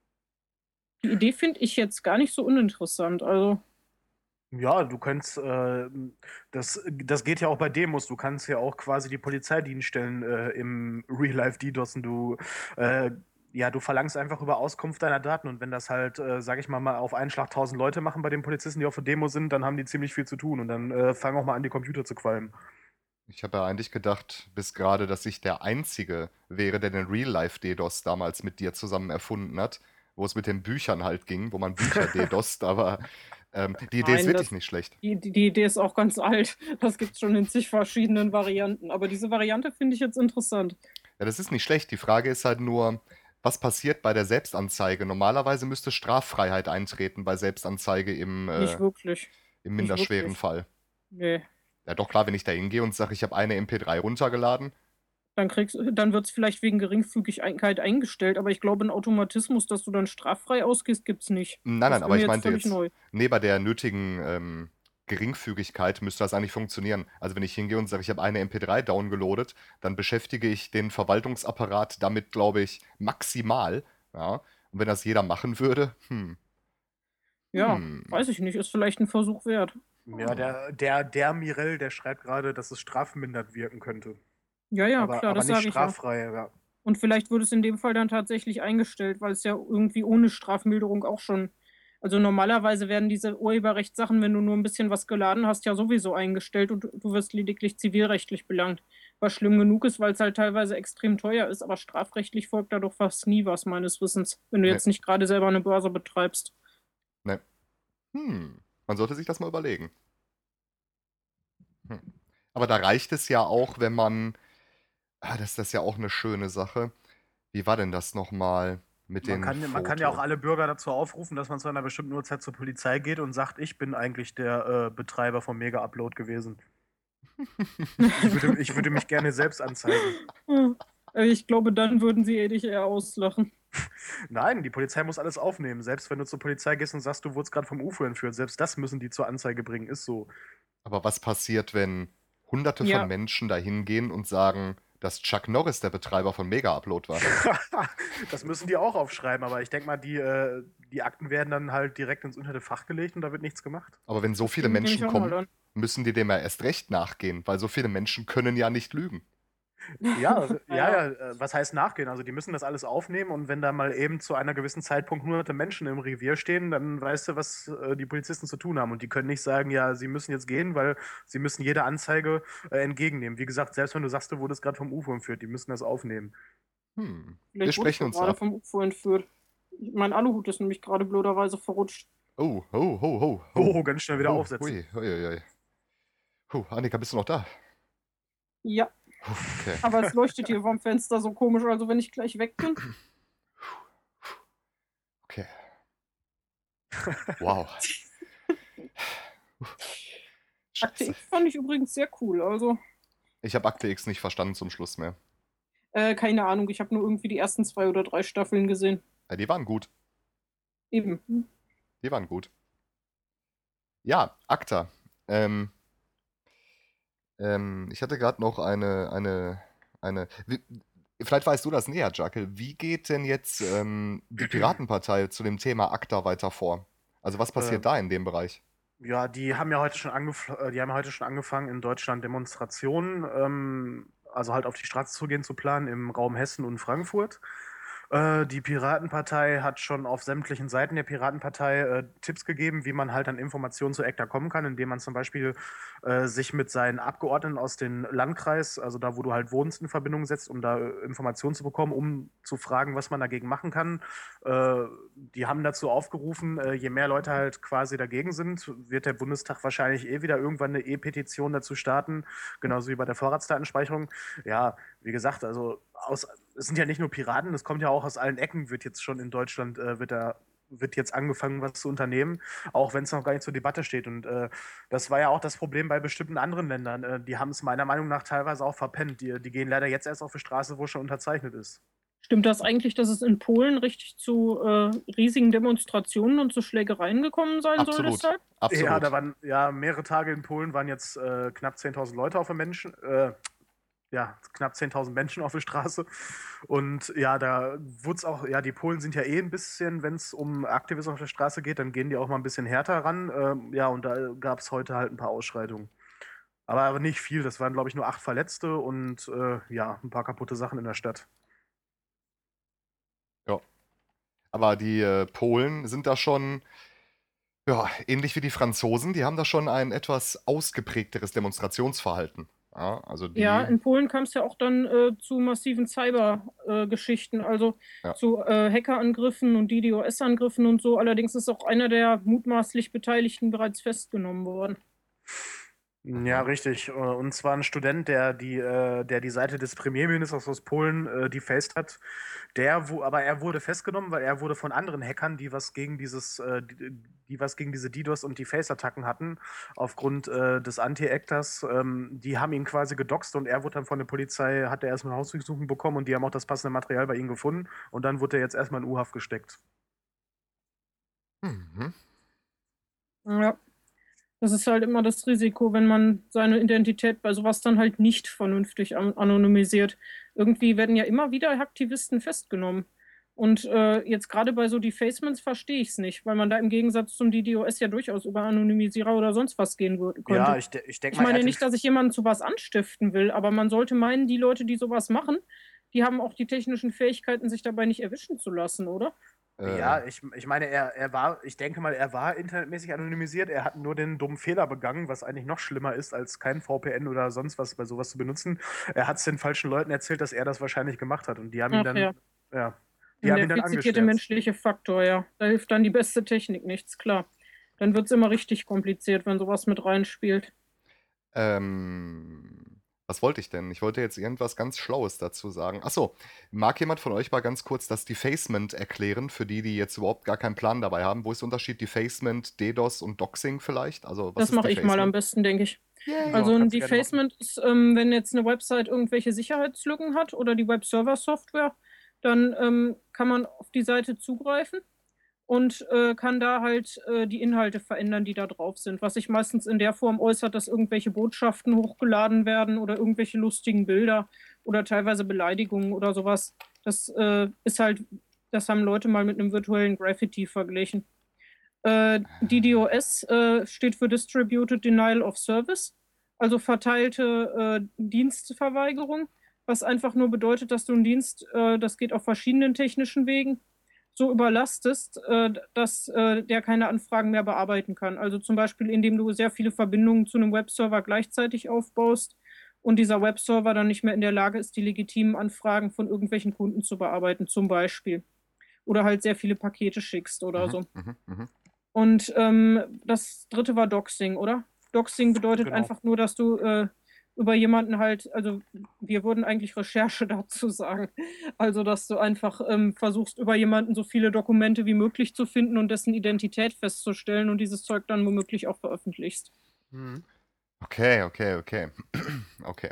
Die Idee finde ich jetzt gar nicht so uninteressant. Also Ja, du kannst, äh, das, das geht ja auch bei Demos. Du kannst ja auch quasi die Polizeidienststellen äh, im Real-Life DDoSen. Du, äh, ja, du verlangst einfach über Auskunft deiner Daten und wenn das halt, äh, sag ich mal, mal auf einen Schlag tausend Leute machen bei den Polizisten, die auf der Demo sind, dann haben die ziemlich viel zu tun und dann äh, fangen auch mal an, die Computer zu qualmen. Ich habe ja eigentlich gedacht, bis gerade, dass ich der Einzige wäre, der den Real-Life-DDoS damals mit dir zusammen erfunden hat, wo es mit den Büchern halt ging, wo man Bücher DDoSt, aber Ähm, die Idee ist Nein, wirklich das, nicht schlecht. die, die, die Idee ist auch ganz alt. Das gibt es schon in zig verschiedenen Varianten. Aber diese Variante finde ich jetzt interessant. Ja, das ist nicht schlecht. Die Frage ist halt nur, was passiert bei der Selbstanzeige? Normalerweise müsste Straffreiheit eintreten bei Selbstanzeige im, Nicht äh, wirklich. im Nicht minderschweren wirklich. Fall. Nee. Ja, doch klar, wenn ich da hingehe und sage, ich habe eine M P drei runtergeladen. Dann kriegst, dann wird es vielleicht wegen Geringfügigkeit eingestellt, aber ich glaube, ein Automatismus, dass du dann straffrei ausgehst, gibt es nicht. Nein, Das nein, wäre aber mir ich jetzt meinte völlig jetzt, neu. nee, bei der nötigen ähm, Geringfügigkeit müsste das eigentlich funktionieren. Also wenn ich hingehe und sage, ich habe eine M P drei downgeloadet, dann beschäftige ich den Verwaltungsapparat damit, glaube ich, maximal. Ja? Und wenn das jeder machen würde, hm. Ja, Hm. weiß ich nicht, ist vielleicht ein Versuch wert. Ja, der, der, der Mirel, der schreibt gerade, dass es strafmindert wirken könnte. Ja, ja, aber klar, aber das nicht sage ich ja. straffrei, ja. Und vielleicht wird es in dem Fall dann tatsächlich eingestellt, weil es ja irgendwie ohne Strafmilderung auch schon. Also normalerweise werden diese Urheberrechtssachen, wenn du nur ein bisschen was geladen hast, ja sowieso eingestellt und du wirst lediglich zivilrechtlich belangt. Was schlimm genug ist, weil es halt teilweise extrem teuer ist, aber strafrechtlich folgt dadurch fast nie was, meines Wissens, wenn du Nee. jetzt nicht gerade selber eine Börse betreibst. Ne. Hm. Man sollte sich das mal überlegen. Hm. Aber da reicht es ja auch, wenn man. Ah, das, das ist ja auch eine schöne Sache. Wie war denn das nochmal mit Man den kann, man kann ja auch Foto? alle Bürger dazu aufrufen, dass man zu einer bestimmten Uhrzeit zur Polizei geht und sagt, ich bin eigentlich der äh, Betreiber vom Mega-Upload gewesen. Ich würde, ich würde mich gerne selbst anzeigen. Ich glaube, dann würden sie dich eher auslachen. Nein, die Polizei muss alles aufnehmen. Selbst wenn du zur Polizei gehst und sagst, du wurdest gerade vom U F O entführt, selbst das müssen die zur Anzeige bringen, ist so. Aber was passiert, wenn hunderte Ja. von Menschen da hingehen und sagen, dass Chuck Norris der Betreiber von Mega-Upload war? Das müssen die auch aufschreiben, aber ich denke mal, die, äh, die Akten werden dann halt direkt ins Unterfach gelegt und da wird nichts gemacht. Aber wenn so viele Nehme ich Menschen auch mal kommen, an. müssen die dem ja erst recht nachgehen, weil so viele Menschen können ja nicht lügen. Ja, ja, Ja. ja, äh, was heißt nachgehen? Also die müssen das alles aufnehmen und wenn da mal eben zu einer gewissen Zeitpunkt hunderte Menschen im Revier stehen, dann weißt du, was äh, die Polizisten zu tun haben. Und die können nicht sagen, ja, sie müssen jetzt gehen, weil sie müssen jede Anzeige äh, entgegennehmen. Wie gesagt, selbst wenn du sagst, du wurdest gerade vom U F O entführt, die müssen das aufnehmen. Hm. Wir Vielleicht wurde ich sprechen ja uns gerade ab. vom U F O entführt. Mein Aluhut ist nämlich gerade blöderweise verrutscht. Oh, oh, oh, oh. Oh, ganz schnell wieder oh, aufsetzen. Ui, ui, ui, ui. Puh, Annika, bist du noch da? Ja, Puh, okay. aber es leuchtet hier vom Fenster so komisch, also wenn ich gleich weg bin. Okay. Wow. Akte Scheiße. X fand ich übrigens sehr cool, also Ich habe Akte X nicht verstanden zum Schluss mehr. äh, keine Ahnung, ich habe nur irgendwie die ersten zwei oder drei Staffeln gesehen. Ja, die waren gut. Eben. Die waren gut. Ja, ACTA. Ähm, ähm, ich hatte gerade noch eine, eine, eine. Wie, vielleicht weißt du das näher, Jackel. Wie geht denn jetzt ähm, die Piratenpartei zu dem Thema ACTA weiter vor? Also was passiert Ähm, da in dem Bereich? Ja, die haben ja heute schon, angef äh, die haben ja heute schon angefangen, in Deutschland Demonstrationen, ähm, also halt auf die Straße zu gehen, zu planen, im Raum Hessen und Frankfurt. Äh, die Piratenpartei hat schon auf sämtlichen Seiten der Piratenpartei äh, Tipps gegeben, wie man halt an Informationen zu ACTA kommen kann, indem man zum Beispiel äh, sich mit seinen Abgeordneten aus dem Landkreis, also da, wo du halt wohnst, in Verbindung setzt, um da äh, Informationen zu bekommen, um zu fragen, was man dagegen machen kann. Äh, die haben dazu aufgerufen, äh, je mehr Leute halt quasi dagegen sind, wird der Bundestag wahrscheinlich eh wieder irgendwann eine E-Petition dazu starten, genauso wie bei der Vorratsdatenspeicherung. Ja, wie gesagt, also aus, es sind ja nicht nur Piraten, es kommt ja auch aus allen Ecken, wird jetzt schon in Deutschland, äh, wird da wird jetzt angefangen, was zu unternehmen, auch wenn es noch gar nicht zur Debatte steht. Und äh, das war ja auch das Problem bei bestimmten anderen Ländern. Äh, die haben es meiner Meinung nach teilweise auch verpennt. Die, die gehen leider jetzt erst auf die Straße, wo schon unterzeichnet ist. Stimmt das eigentlich, dass es in Polen richtig zu äh, riesigen Demonstrationen und zu Schlägereien gekommen sein soll Absolut. deshalb? Absolut. Ja, da waren ja mehrere Tage in Polen, waren jetzt äh, knapp zehntausend Leute auf der Menschen, äh, ja, knapp zehntausend Menschen auf der Straße. Und ja, da wurde es auch, ja, die Polen sind ja eh ein bisschen, wenn es um Aktivismus auf der Straße geht, dann gehen die auch mal ein bisschen härter ran. Ähm, ja, und da gab es heute halt ein paar Ausschreitungen. Aber, aber nicht viel, das waren, glaube ich, nur acht Verletzte und äh, ja, ein paar kaputte Sachen in der Stadt. Ja. Aber die äh, Polen sind da schon, ja, ähnlich wie die Franzosen, die haben da schon ein etwas ausgeprägteres Demonstrationsverhalten. Ja, also die, Ja, in Polen kam es ja auch dann äh, zu massiven Cyber-Geschichten, also Ja. zu äh, Hackerangriffen und DDoS-Angriffen und so. Allerdings ist auch einer der mutmaßlich Beteiligten bereits festgenommen worden. Ja, richtig. Äh, Und zwar ein Student, der die, äh, der die Seite des Premierministers aus Polen äh, defaced hat. Der, wo, aber er wurde festgenommen, weil er wurde von anderen Hackern, die was gegen dieses, äh, die, die was gegen diese DDoS und Deface-Attacken hatten, aufgrund äh, des Anti-Actors, ähm, die haben ihn quasi gedoxt und er wurde dann von der Polizei, hat er erstmal Hausdurchsuchung bekommen und die haben auch das passende Material bei ihm gefunden und dann wurde er jetzt erstmal in U-Haft gesteckt. Mhm. Ja, das ist halt immer das Risiko, wenn man seine Identität bei sowas dann halt nicht vernünftig an anonymisiert. Irgendwie werden ja immer wieder Aktivisten festgenommen. Und äh, jetzt gerade bei so Defacements verstehe ich es nicht, weil man da im Gegensatz zum DDoS ja durchaus über Anonymisierer oder sonst was gehen könnte. Ja, ich, de ich denke Ich mal, er meine hat nicht, den dass ich jemanden zu was anstiften will, aber man sollte meinen, die Leute, die sowas machen, die haben auch die technischen Fähigkeiten, sich dabei nicht erwischen zu lassen, oder? Äh, Ja, ich, ich meine, er, er war, ich denke mal, er war internetmäßig anonymisiert, er hat nur den dummen Fehler begangen, was eigentlich noch schlimmer ist, als kein V P N oder sonst was bei sowas zu benutzen. Er hat es den falschen Leuten erzählt, dass er das wahrscheinlich gemacht hat und die haben ihn Ach dann, ja. ja, die Und haben der ihn dann viel zitierte angeschwärzt. menschliche Faktor, ja. Da hilft dann die beste Technik nichts, klar. Dann wird es immer richtig kompliziert, wenn sowas mit reinspielt. ähm, was wollte ich denn? Ich wollte jetzt irgendwas ganz Schlaues dazu sagen. Achso, mag jemand von euch mal ganz kurz das Defacement erklären, für die, die jetzt überhaupt gar keinen Plan dabei haben? Wo ist der Unterschied Defacement, DDoS und Doxing vielleicht? Also, was Das ist mache ich mal am Defacement? besten, denke ich. Yay. Also Ja, ein kannst du gerne machen. Defacement ist, ähm, wenn jetzt eine Website irgendwelche Sicherheitslücken hat oder die Webserver-Software, dann ähm, kann man auf die Seite zugreifen und äh, kann da halt äh, die Inhalte verändern, die da drauf sind. Was sich meistens in der Form äußert, dass irgendwelche Botschaften hochgeladen werden oder irgendwelche lustigen Bilder oder teilweise Beleidigungen oder sowas. Das äh, ist halt, das haben Leute mal mit einem virtuellen Graffiti verglichen. Äh, DDoS äh, steht für Distributed Denial of Service, also verteilte äh, Dienstverweigerung, was einfach nur bedeutet, dass du einen Dienst, äh, das geht auf verschiedenen technischen Wegen, so überlastest, äh, dass äh, der keine Anfragen mehr bearbeiten kann. Also zum Beispiel, indem du sehr viele Verbindungen zu einem Webserver gleichzeitig aufbaust und dieser Webserver dann nicht mehr in der Lage ist, die legitimen Anfragen von irgendwelchen Kunden zu bearbeiten, zum Beispiel. Oder halt sehr viele Pakete schickst oder Mhm, so. mhm, mhm. Und ähm, das dritte war Doxing, oder? Doxing bedeutet Genau. einfach nur, dass du äh, über jemanden halt, also wir würden eigentlich Recherche dazu sagen. Also, dass du einfach ähm, versuchst, über jemanden so viele Dokumente wie möglich zu finden und dessen Identität festzustellen und dieses Zeug dann womöglich auch veröffentlichst. Mhm. Okay, okay, okay. Okay.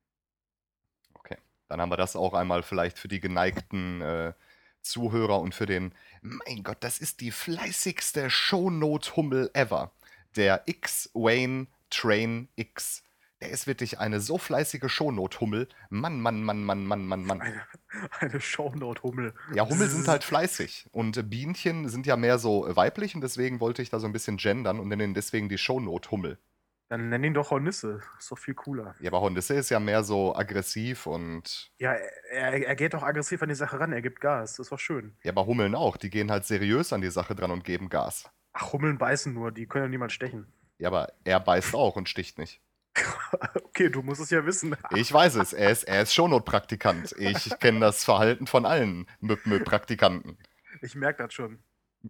Okay. Dann haben wir das auch einmal vielleicht für die geneigten äh, Zuhörer und für den, mein Gott, das ist die fleißigste Shownote-Hummel ever. Der X-Wayne Train X. Der ist wirklich eine so fleißige Shownote-Hummel. Mann, Mann, Mann, Mann, Mann, Mann, Mann. Eine, eine Shownote-Hummel. Ja, Hummel sind halt fleißig. Und äh, Bienchen sind ja mehr so äh, weiblich und deswegen wollte ich da so ein bisschen gendern und nennen deswegen die Shownote-Hummel. Dann nenn ihn doch Hornisse. Ist doch viel cooler. Ja, aber Hornisse ist ja mehr so aggressiv und. Ja, er, er geht doch aggressiv an die Sache ran, er gibt Gas. Das ist doch schön. Ja, aber Hummeln auch. Die gehen halt seriös an die Sache dran und geben Gas. Ach, Hummeln beißen nur, die können ja niemand stechen. Ja, aber er beißt auch und sticht nicht. Okay, du musst es ja wissen. Ich weiß es. Er ist, er ist Shownote-Praktikant. Ich kenne das Verhalten von allen Möp-Möp-Praktikanten. Ich merke das schon.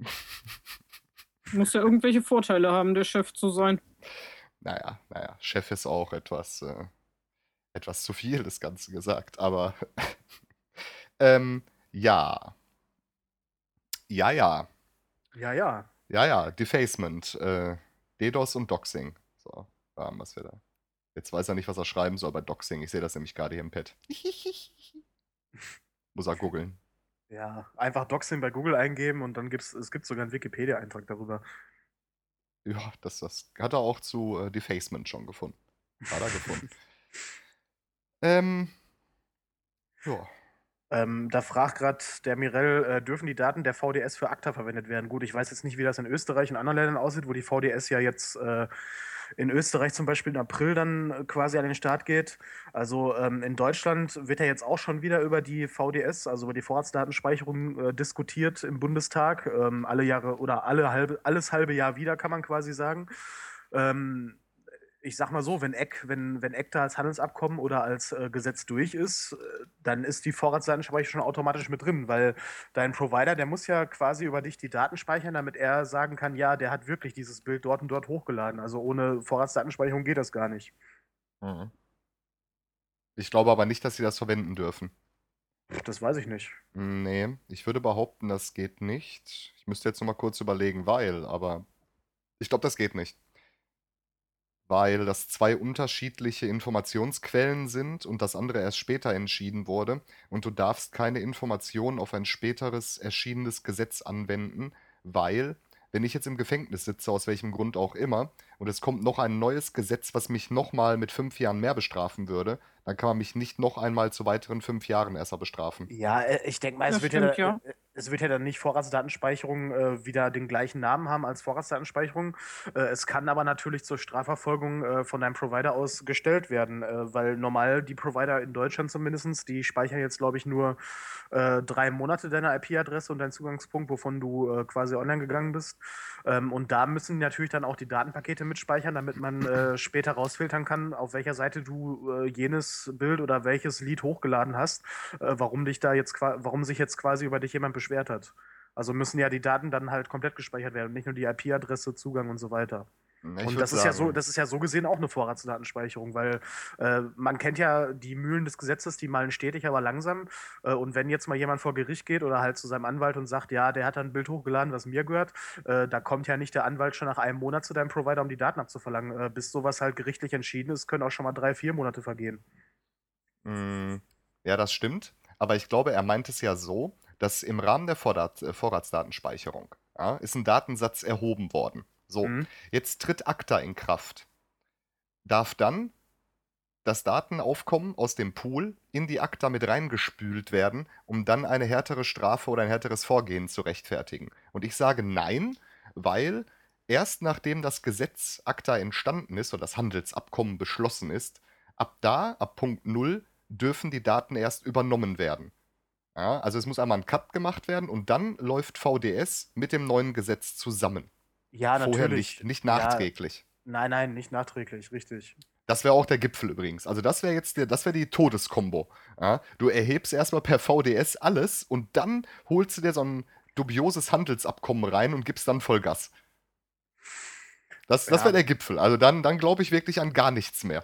Muss ja irgendwelche Vorteile haben, der Chef zu sein. Naja, naja, Chef ist auch etwas, äh, etwas zu viel, das Ganze gesagt. Aber ähm, ja. Ja, ja. Ja, ja. Ja, ja, Defacement, äh, DDoS und Doxing. So, da haben wir es wieder. Jetzt weiß er nicht, was er schreiben soll bei Doxing. Ich sehe das nämlich gerade hier im Pad. Muss er googeln. Ja, einfach Doxing bei Google eingeben und dann gibt's, es gibt sogar einen Wikipedia-Eintrag darüber. Ja, das, das hat er auch zu äh, Defacement schon gefunden. Hat er gefunden. ähm, ja. Ähm, da fragt gerade der Mirel, äh, dürfen die Daten der V D S für ACTA verwendet werden? Gut, ich weiß jetzt nicht, wie das in Österreich und anderen Ländern aussieht, wo die V D S ja jetzt äh, in Österreich zum Beispiel im April dann äh, quasi an den Start geht. Also ähm, in Deutschland wird ja jetzt auch schon wieder über die V D S, also über die Vorratsdatenspeicherung, äh, diskutiert im Bundestag. Ähm, alle Jahre oder alle halbe, alles halbe Jahr wieder, kann man quasi sagen. Ähm, ich sag mal so, wenn Eck, wenn, wenn ACTA als Handelsabkommen oder als äh, Gesetz durch ist, äh, dann ist die Vorratsdatenspeicherung schon automatisch mit drin, weil dein Provider, der muss ja quasi über dich die Daten speichern, damit er sagen kann, ja, der hat wirklich dieses Bild dort und dort hochgeladen. Also ohne Vorratsdatenspeicherung geht das gar nicht. Mhm. Ich glaube aber nicht, dass sie das verwenden dürfen. Das weiß ich nicht. Nee, ich würde behaupten, das geht nicht. Ich müsste jetzt noch mal kurz überlegen, weil, aber ich glaube, das geht nicht. Weil das zwei unterschiedliche Informationsquellen sind und das andere erst später entschieden wurde. Und du darfst keine Informationen auf ein späteres erschienenes Gesetz anwenden, weil, wenn ich jetzt im Gefängnis sitze, aus welchem Grund auch immer, und es kommt noch ein neues Gesetz, was mich nochmal mit fünf Jahren mehr bestrafen würde, dann kann man mich nicht noch einmal zu weiteren fünf Jahren erst bestrafen. Ja, äh, ich denke mal, es Das wird ja, stimmt, da- ja. äh, es wird ja dann nicht Vorratsdatenspeicherung äh, wieder den gleichen Namen haben als Vorratsdatenspeicherung. Äh, es kann aber natürlich zur Strafverfolgung äh, von deinem Provider aus gestellt werden, äh, weil normal die Provider in Deutschland zumindest, die speichern jetzt, glaube ich, nur äh, drei Monate deine I P-Adresse und deinen Zugangspunkt, wovon du äh, quasi online gegangen bist. Ähm, und da müssen natürlich dann auch die Datenpakete mitspeichern, damit man äh, später rausfiltern kann, auf welcher Seite du äh, jenes Bild oder welches Lied hochgeladen hast, äh, warum dich da jetzt qua- warum sich jetzt quasi über dich jemand beschwert hat. Also müssen ja die Daten dann halt komplett gespeichert werden, nicht nur die I P-Adresse, Zugang und so weiter. Ich Und würde das ist ja so, sagen, das ist ja so gesehen auch eine Vorratsdatenspeicherung, weil äh, man kennt ja die Mühlen des Gesetzes, die malen stetig, aber langsam. Äh, und wenn jetzt mal jemand vor Gericht geht oder halt zu seinem Anwalt und sagt, ja, der hat da ein Bild hochgeladen, was mir gehört, äh, da kommt ja nicht der Anwalt schon nach einem Monat zu deinem Provider, um die Daten abzuverlangen. Äh, bis sowas halt gerichtlich entschieden ist, können auch schon mal drei, vier Monate vergehen. Mm, ja, das stimmt. Aber ich glaube, er meint es ja so, dass im Rahmen der Vorrat, äh, Vorratsdatenspeicherung ja, ist ein Datensatz erhoben worden. So, Mhm. jetzt tritt ACTA in Kraft. Darf dann das Datenaufkommen aus dem Pool in die ACTA mit reingespült werden, um dann eine härtere Strafe oder ein härteres Vorgehen zu rechtfertigen? Und ich sage nein, weil erst nachdem das Gesetz ACTA entstanden ist oder das Handelsabkommen beschlossen ist, ab da, ab Punkt null, dürfen die Daten erst übernommen werden. Ja, also es muss einmal ein Cut gemacht werden und dann läuft V D S mit dem neuen Gesetz zusammen. Ja, Vorher natürlich. nicht, nicht Ja, nachträglich. nein, nein, nicht nachträglich, richtig. Das wäre auch der Gipfel übrigens. Also das wäre jetzt der, das wäre die Todeskombo. Ja, du erhebst erstmal per V D S alles und dann holst du dir so ein dubioses Handelsabkommen rein und gibst dann Vollgas. Das, das Ja. wäre der Gipfel. Also dann, dann glaube ich wirklich an gar nichts mehr.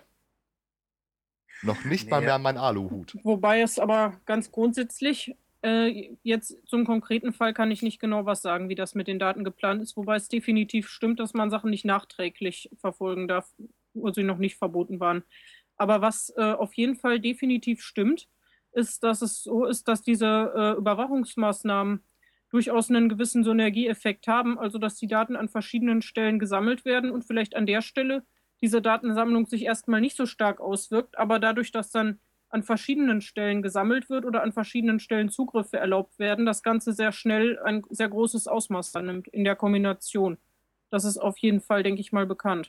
Noch nicht mal Nee. mehr an meinen Aluhut. Wobei es aber ganz grundsätzlich, äh, jetzt zum konkreten Fall kann ich nicht genau was sagen, wie das mit den Daten geplant ist, wobei es definitiv stimmt, dass man Sachen nicht nachträglich verfolgen darf, wo sie noch nicht verboten waren. Aber was äh, auf jeden Fall definitiv stimmt, ist, dass es so ist, dass diese äh, Überwachungsmaßnahmen durchaus einen gewissen Synergieeffekt haben, also dass die Daten an verschiedenen Stellen gesammelt werden und vielleicht an der Stelle diese Datensammlung sich erstmal nicht so stark auswirkt, aber dadurch, dass dann an verschiedenen Stellen gesammelt wird oder an verschiedenen Stellen Zugriffe erlaubt werden, das Ganze sehr schnell ein sehr großes Ausmaß annimmt in der Kombination. Das ist auf jeden Fall, denke ich mal, bekannt.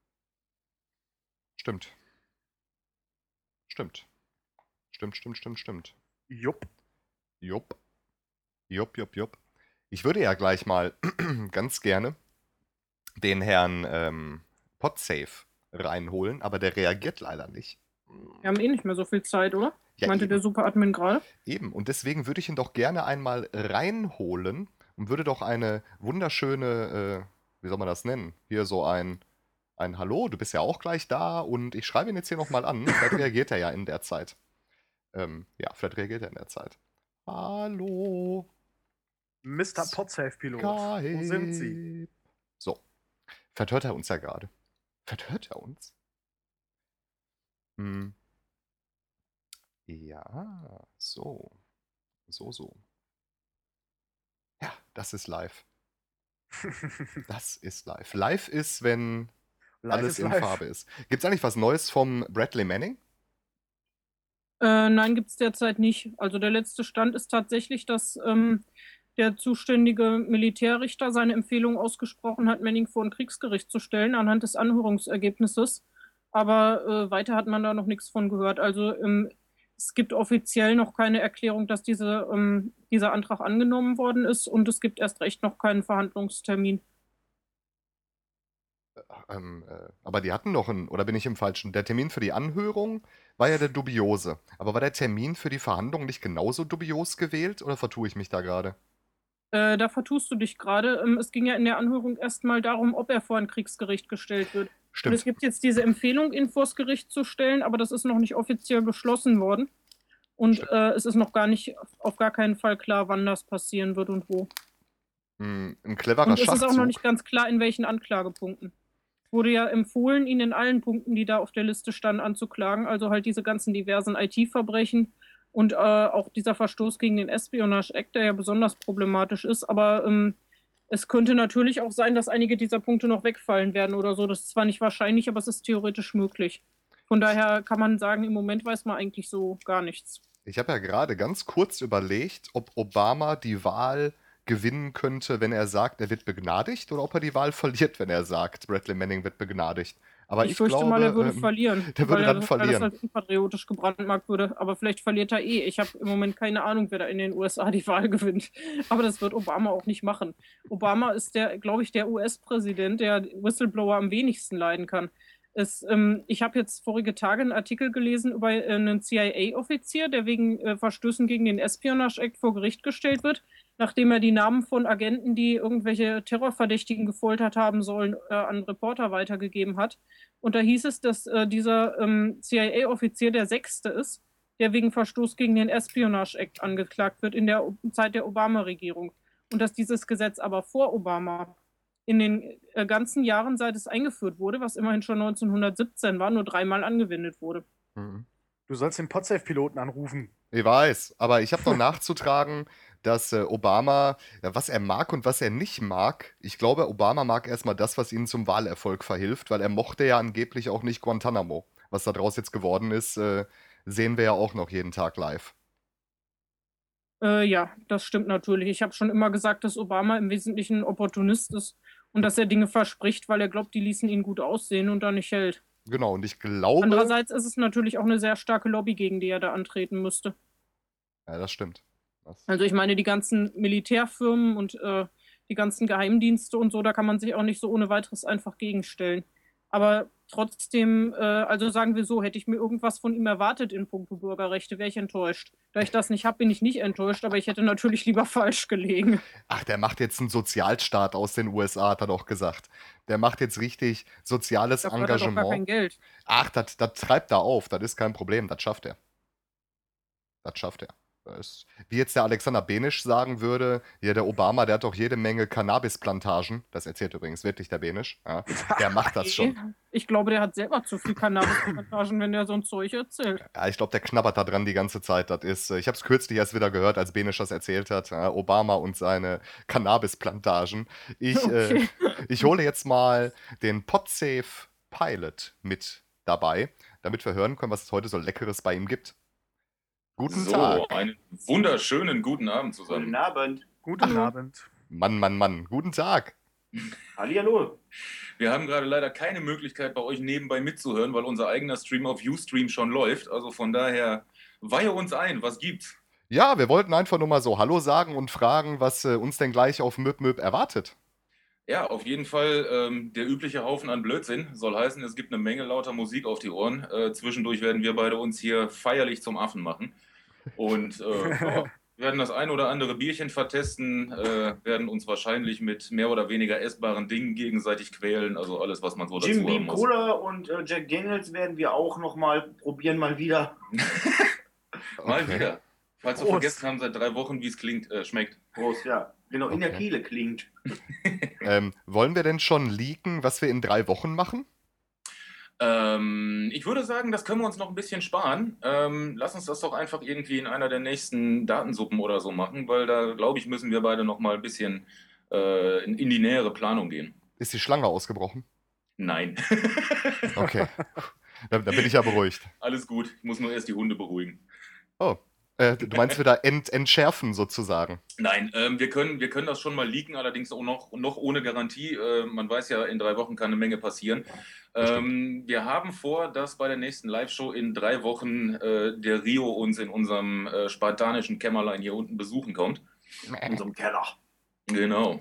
Stimmt. Stimmt. Stimmt, stimmt, stimmt, stimmt. Jupp. Jupp. Jupp, jupp, jupp. Ich würde ja gleich mal ganz gerne den Herrn ähm, Podsafe reinholen, aber der reagiert leider nicht. Wir haben eh nicht mehr so viel Zeit, oder? Ja, Meinte eben. der Super-Admin gerade? Eben, und deswegen würde ich ihn doch gerne einmal reinholen und würde doch eine wunderschöne, äh, wie soll man das nennen? Hier so ein, ein Hallo, du bist ja auch gleich da und ich schreibe ihn jetzt hier nochmal an. Vielleicht reagiert er ja in der Zeit. Ähm, ja, vielleicht reagiert er in der Zeit. Hallo. Mister Podsafe-Pilot, wo sind Sie? So, vielleicht hört er uns ja gerade. Vielleicht hört er uns? Hm. Ja, so. So, so. Ja, das ist live. Das ist live. Live ist, wenn Live alles ist in live. Farbe ist. Gibt es eigentlich was Neues vom Bradley Manning? Äh, nein, gibt es derzeit nicht. Also der letzte Stand ist tatsächlich, dass ähm, der zuständige Militärrichter seine Empfehlung ausgesprochen hat, Manning vor ein Kriegsgericht zu stellen anhand des Anhörungsergebnisses. Aber äh, weiter hat man da noch nichts von gehört. Also ähm, es gibt offiziell noch keine Erklärung, dass diese, ähm, dieser Antrag angenommen worden ist und es gibt erst recht noch keinen Verhandlungstermin. Ähm, äh, aber die hatten noch einen, oder bin ich im Falschen? Der Termin für die Anhörung war ja der dubiose. Aber war der Termin für die Verhandlung nicht genauso dubios gewählt oder vertue ich mich da gerade? Äh, da vertust du dich gerade. Ähm, es ging ja in der Anhörung erstmal darum, ob er vor ein Kriegsgericht gestellt wird. Und es Stimmt. gibt jetzt diese Empfehlung, ihn vors Gericht zu stellen, aber das ist noch nicht offiziell beschlossen worden. Und äh, es ist noch gar nicht, auf, auf gar keinen Fall klar, wann das passieren wird und wo. Hm, ein cleverer Und es ist auch noch Schachzug. nicht ganz klar, in welchen Anklagepunkten. Es wurde ja empfohlen, ihn in allen Punkten, die da auf der Liste standen, anzuklagen. Also halt diese ganzen diversen I T-Verbrechen und äh, auch dieser Verstoß gegen den Espionage Act, der ja besonders problematisch ist. Aber ähm, es könnte natürlich auch sein, dass einige dieser Punkte noch wegfallen werden oder so. Das ist zwar nicht wahrscheinlich, aber es ist theoretisch möglich. Von daher kann man sagen, im Moment weiß man eigentlich so gar nichts. Ich habe ja gerade ganz kurz überlegt, ob Obama die Wahl gewinnen könnte, wenn er sagt, er wird begnadigt, oder ob er die Wahl verliert, wenn er sagt, Bradley Manning wird begnadigt. Aber ich, Ich fürchte glaube, mal, er würde ähm, verlieren. der weil würde er, dann Weil das verlieren. halt unpatriotisch gebrandmarkt würde. Aber vielleicht verliert er eh. Ich habe im Moment keine Ahnung, wer da in den U S A die Wahl gewinnt. Aber das wird Obama auch nicht machen. Obama ist der, glaube ich, der U S-Präsident, der Whistleblower am wenigsten leiden kann. Es, ähm, ich habe jetzt vorige Tage einen Artikel gelesen über äh, einen C I A-Offizier, der wegen äh, Verstößen gegen den Espionage Act vor Gericht gestellt wird, nachdem er die Namen von Agenten, die irgendwelche Terrorverdächtigen gefoltert haben sollen, äh, an Reporter weitergegeben hat. Und da hieß es, dass äh, dieser ähm, C I A-Offizier der Sechste ist, der wegen Verstoß gegen den Espionage Act angeklagt wird in der O- Zeit der Obama-Regierung. Und dass dieses Gesetz aber vor Obama in den äh, ganzen Jahren, seit es eingeführt wurde, was immerhin schon neunzehnhundertsiebzehn war, nur dreimal angewendet wurde. Mhm. Du sollst den Podsafe-Piloten anrufen. Ich weiß, aber ich habe noch nachzutragen, dass äh, Obama, ja, was er mag und was er nicht mag, ich glaube, Obama mag erstmal das, was ihnen zum Wahlerfolg verhilft, weil er mochte ja angeblich auch nicht Guantanamo. Was da draus jetzt geworden ist, äh, sehen wir ja auch noch jeden Tag live. Äh, ja, das stimmt natürlich. Ich habe schon immer gesagt, dass Obama im Wesentlichen ein Opportunist ist und dass er Dinge verspricht, weil er glaubt, die ließen ihn gut aussehen und dann nicht hält. Genau, und ich glaube. Andererseits ist es natürlich auch eine sehr starke Lobby, gegen die er da antreten müsste. Ja, das stimmt. Das, Also ich meine, die ganzen Militärfirmen und äh, die ganzen Geheimdienste und so, da kann man sich auch nicht so ohne weiteres einfach gegenstellen. Aber trotzdem, äh, also sagen wir so, hätte ich mir irgendwas von ihm erwartet in puncto Bürgerrechte, wäre ich enttäuscht. Da ich das nicht habe, bin ich nicht enttäuscht, aber ich hätte natürlich lieber falsch gelegen. Ach, der macht jetzt einen Sozialstaat aus den U S A, hat er doch gesagt. Der macht jetzt richtig soziales Dafür hat er doch gar Engagement. kein Geld. Ach, das das treibt er auf, das ist kein Problem, das schafft er. Das schafft er. Das ist, wie jetzt der Alexander Benisch sagen würde, ja, der Obama, der hat doch jede Menge Cannabisplantagen. Das erzählt übrigens wirklich der Benisch. Ja, der macht das schon. Ich glaube, der hat selber zu viel Cannabisplantagen, wenn der so ein Zeug erzählt. Ja, ich glaube, der knabbert da dran die ganze Zeit. Das ist, äh, ich habe es kürzlich erst wieder gehört, als Benisch das erzählt hat. Ja, Obama und seine Cannabisplantagen. Ich, Okay. äh, ich hole jetzt mal den Podsafe Pilot mit dabei, damit wir hören können, was es heute so Leckeres bei ihm gibt. Guten so, Tag. einen wunderschönen guten Abend Guten zusammen. Abend. Guten Hallo. Abend. Mann, Mann, Mann. Guten Tag. Hallihallo. Wir haben gerade leider keine Möglichkeit, bei euch nebenbei mitzuhören, weil unser eigener Stream auf Ustream schon läuft. Also von daher, weihe uns ein, was gibt's? Ja, wir wollten einfach nur mal so Hallo sagen und fragen, was äh, uns denn gleich auf Möb Möb erwartet. Ja, auf jeden Fall ähm, der übliche Haufen an Blödsinn. Soll heißen, es gibt eine Menge lauter Musik auf die Ohren. Äh, zwischendurch werden wir beide uns hier feierlich zum Affen machen. Und äh, ja, werden das ein oder andere Bierchen vertesten, äh, werden uns wahrscheinlich mit mehr oder weniger essbaren Dingen gegenseitig quälen. Also alles, was man so dazu Jim haben Beam muss. Cola und äh, Jack Daniels werden wir auch noch mal probieren, mal wieder. Mal Okay. wieder. Falls wir Prost. vergessen haben seit drei Wochen, wie es klingt, äh, schmeckt. Prost, ja. Genau, in der Okay. Kehle klingt. Ähm, wollen wir denn schon leaken, was wir in drei Wochen machen? Ähm, ich würde sagen, das können wir uns noch ein bisschen sparen. Ähm, lass uns das doch einfach irgendwie in einer der nächsten Datensuppen oder so machen, weil da, glaube ich, müssen wir beide noch mal ein bisschen äh, in, in die nähere Planung gehen. Ist die Schlange ausgebrochen? Nein. Okay. da, da bin ich ja beruhigt. Alles gut. Ich muss nur erst die Hunde beruhigen. Oh. Äh, du meinst wieder ent, entschärfen sozusagen. Nein, ähm, wir können, wir können das schon mal leaken, allerdings auch noch, noch ohne Garantie. Äh, man weiß ja, in drei Wochen kann eine Menge passieren. Das Ähm, wir haben vor, dass bei der nächsten Live-Show in drei Wochen äh, der Rio uns in unserem äh, spartanischen Kämmerlein hier unten besuchen kommt. In unserem Keller. Genau.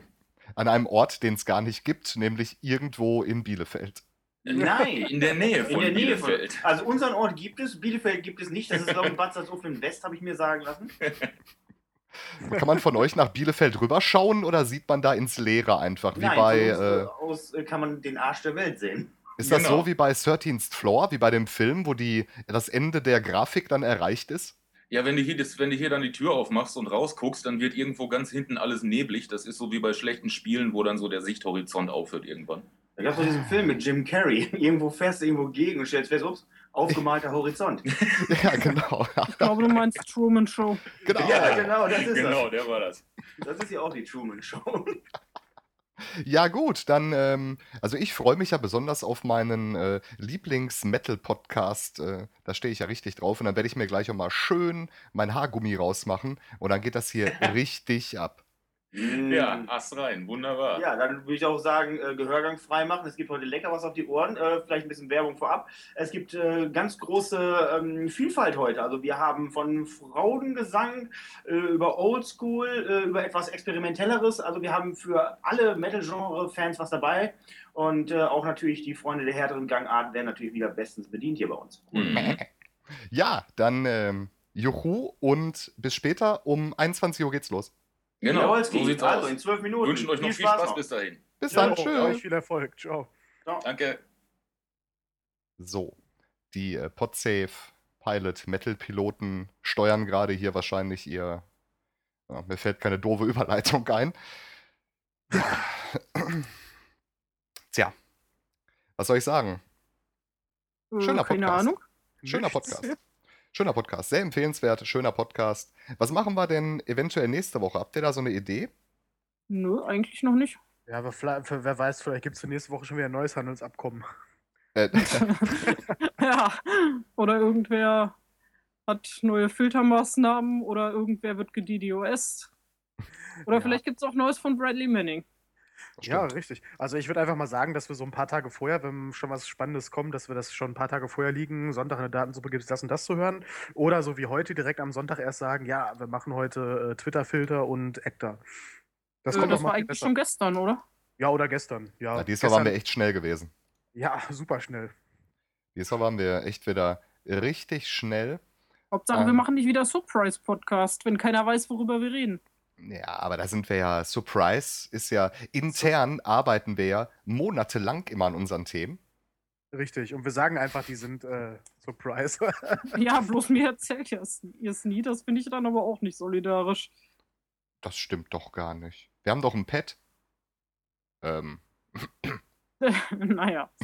An einem Ort, den es gar nicht gibt, nämlich irgendwo in Bielefeld. Nein, in der Nähe von In der Nähe von, Bielefeld. also unseren Ort gibt es, Bielefeld gibt es nicht. Das ist, glaube ich, Bad Salzuflen West, habe ich mir sagen lassen. Kann man von euch nach Bielefeld rüberschauen oder sieht man da ins Leere einfach? Wie Nein, bei, von uns, äh, äh, aus äh, kann man den Arsch der Welt sehen. ist das Genau. so wie bei thirteenth Floor, wie bei dem Film, wo die, das Ende der Grafik dann erreicht ist? Ja, wenn du, hier das, wenn du hier dann die Tür aufmachst und rausguckst, dann wird irgendwo ganz hinten alles neblig. Das ist so wie bei schlechten Spielen, wo dann so der Sichthorizont aufhört irgendwann. Da gab es doch diesen Film mit Jim Carrey. Irgendwo fährst du irgendwo gegen und stellst fest, ups, aufgemalter Horizont. Ja, genau. Ich glaube, du meinst Truman Show. Genau. Ja, genau, das ist Genau, das. der war das. Das ist ja auch die Truman Show. Ja, gut, dann, ähm, also ich freue mich ja besonders auf meinen äh, Lieblings-Metal-Podcast. Äh, da stehe ich ja richtig drauf und dann werde ich mir gleich auch mal schön mein Haargummi rausmachen und dann geht das hier richtig ab. Ja, Ast rein, wunderbar. Ja, dann würde ich auch sagen, äh, Gehörgang frei machen. Es gibt heute lecker was auf die Ohren. Äh, vielleicht ein bisschen Werbung vorab. Es gibt äh, ganz große ähm, Vielfalt heute. Also wir haben von Frauengesang äh, über Oldschool, äh, über etwas Experimentelleres. Also wir haben für alle Metal-Genre-Fans was dabei. Und äh, auch natürlich die Freunde der härteren Gangart werden natürlich wieder bestens bedient hier bei uns. Mhm. Ja, dann ähm, Juhu und bis später. Um einundzwanzig Uhr geht's los. Genau, Jawohl, so Steve. sieht's also aus. in zwölf Wir Minuten. wünschen euch noch viel Spaß bis dahin. Bis Ja, dann, euch tschüss. viel Erfolg. Ciao. Ciao. Danke. So, die äh, Podsafe Pilot Metal Piloten steuern gerade hier wahrscheinlich ihr. Ja, mir fällt keine doofe Überleitung ein. Tja, was soll ich sagen? Äh, Schöner keine Podcast. Ahnung. Schöner Nichts. Podcast. Schöner Podcast, sehr empfehlenswert, schöner Podcast. Was machen wir denn eventuell nächste Woche? Habt ihr da so eine Idee? Nö, eigentlich noch nicht. Ja, aber vielleicht, für, wer weiß, vielleicht gibt es nächste Woche schon wieder ein neues Handelsabkommen. Äh, Ja, oder irgendwer hat neue Filtermaßnahmen oder irgendwer wird gedDoS. Oder Ja. vielleicht gibt es auch Neues von Bradley Manning. Ja, stimmt. richtig. Also ich würde einfach mal sagen, dass wir so ein paar Tage vorher, wenn schon was Spannendes kommt, dass wir das schon ein paar Tage vorher liegen, Sonntag in der Datensuppe gibt es das und das zu hören. Oder so wie heute direkt am Sonntag erst sagen, ja, wir machen heute äh, Twitter-Filter und Acta. Das Äh, kommt das doch war mal viel eigentlich besser. schon gestern, oder? Ja, oder gestern. Ja, Na, diesmal waren wir gestern- echt schnell gewesen. Ja, super schnell. Diesmal waren wir echt wieder richtig schnell. Hauptsache, Ähm. wir machen nicht wieder Surprise-Podcast, wenn keiner weiß, worüber wir reden. Ja, aber da sind wir ja, Surprise ist ja, intern arbeiten wir ja monatelang immer an unseren Themen. Richtig. Und wir sagen einfach, die sind äh, Surprise. Ja, bloß mir erzählt ihr es nie, das finde ich dann aber auch nicht solidarisch. Das stimmt doch gar nicht. Wir haben doch ein Pad. Ähm, Naja.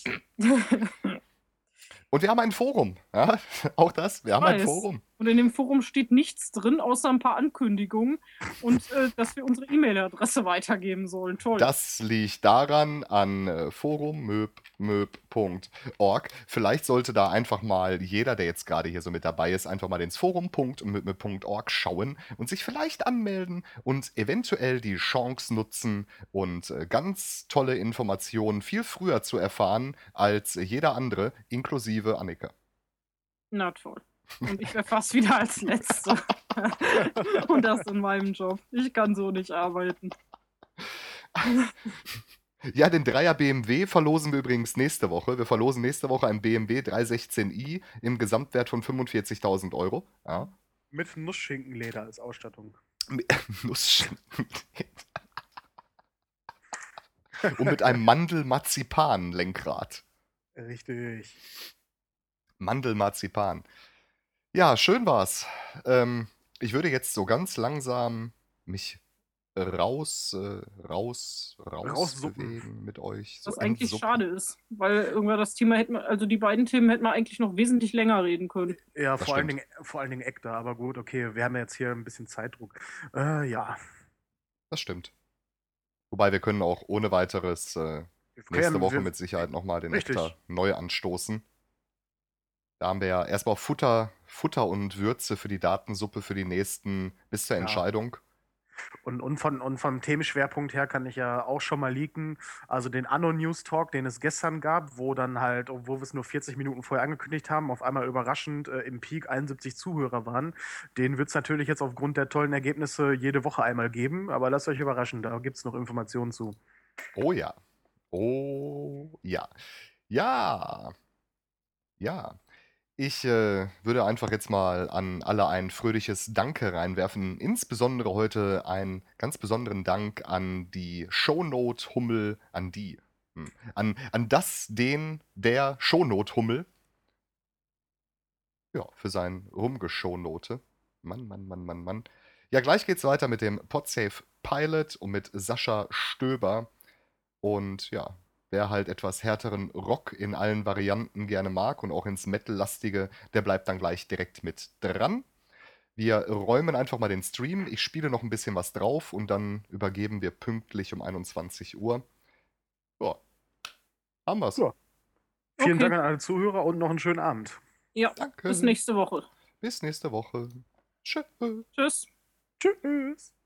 und wir haben ein Forum. Ja, auch das. Wir haben ein weiß. Forum. Und in dem Forum steht nichts drin, außer ein paar Ankündigungen und äh, dass wir unsere E-Mail-Adresse weitergeben sollen. Toll. Das liegt daran an äh, forum möb möb punkt org. Vielleicht sollte da einfach mal jeder, der jetzt gerade hier so mit dabei ist, einfach mal ins forum punkt möb punkt org schauen und sich vielleicht anmelden und eventuell die Chance nutzen und äh, ganz tolle Informationen viel früher zu erfahren als jeder andere, inklusive Annika. Na toll. Und ich wäre fast wieder als Letzte. Und das in meinem Job. Ich kann so nicht arbeiten. Ja, den Dreier B M W verlosen wir übrigens nächste Woche. Wir verlosen nächste Woche einen B M W drei sechzehn i im Gesamtwert von fünfundvierzigtausend Euro. Ja. Mit Nussschinkenleder als Ausstattung. Nussschinken. Und mit einem Mandel-Marzipan-Lenkrad. Richtig. Mandelmarzipan. Ja, schön war's. Ähm, ich würde jetzt so ganz langsam mich raus, äh, raus, raus Raussuppen. bewegen mit euch. Was So eigentlich entsuppen. schade ist, weil irgendwann das Thema hätten wir, also die beiden Themen hätten wir eigentlich noch wesentlich länger reden können. Ja, Das vor allen, stimmt. Dingen, vor allen Dingen Ekta, aber gut, okay, wir haben ja jetzt hier ein bisschen Zeitdruck. Äh, ja. Das stimmt. Wobei wir können auch ohne weiteres äh, Wir nächste können- Woche wir- mit Sicherheit nochmal den Richtig. Nektar neu anstoßen. Da haben wir ja erstmal Futter, Futter und Würze für die Datensuppe für die nächsten bis zur Ja. Entscheidung. Und, und, von, und vom Themenschwerpunkt her kann ich ja auch schon mal leaken. Also den Anno-News-Talk, den es gestern gab, wo dann halt, obwohl wir es nur vierzig Minuten vorher angekündigt haben, auf einmal überraschend äh, im Peak einundsiebzig Zuhörer waren. Den wird es natürlich jetzt aufgrund der tollen Ergebnisse jede Woche einmal geben. Aber lasst euch überraschen, da gibt es noch Informationen zu. Oh ja. Oh ja. Ja. Ja. Ich äh, würde einfach jetzt mal an alle ein fröhliches Danke reinwerfen. Insbesondere heute einen ganz besonderen Dank an die Shownote-Hummel, an die, hm, an, an das, den, der Shownote-Hummel. Ja, für sein Rumgeschownote. Mann, Mann, Mann, Mann, Mann. Ja, gleich geht's weiter mit dem Podsafe Pilot und mit Sascha Stöber. Und ja, wer halt etwas härteren Rock in allen Varianten gerne mag und auch ins Metal-lastige, der bleibt dann gleich direkt mit dran. Wir räumen einfach mal den Stream. Ich spiele noch ein bisschen was drauf und dann übergeben wir pünktlich um einundzwanzig Uhr. Ja, haben wir's. Ja. Vielen Okay. Dank an alle Zuhörer und noch einen schönen Abend. Ja, Danke. bis nächste Woche. Bis nächste Woche. Tschüss. Tschüss. Tschüss.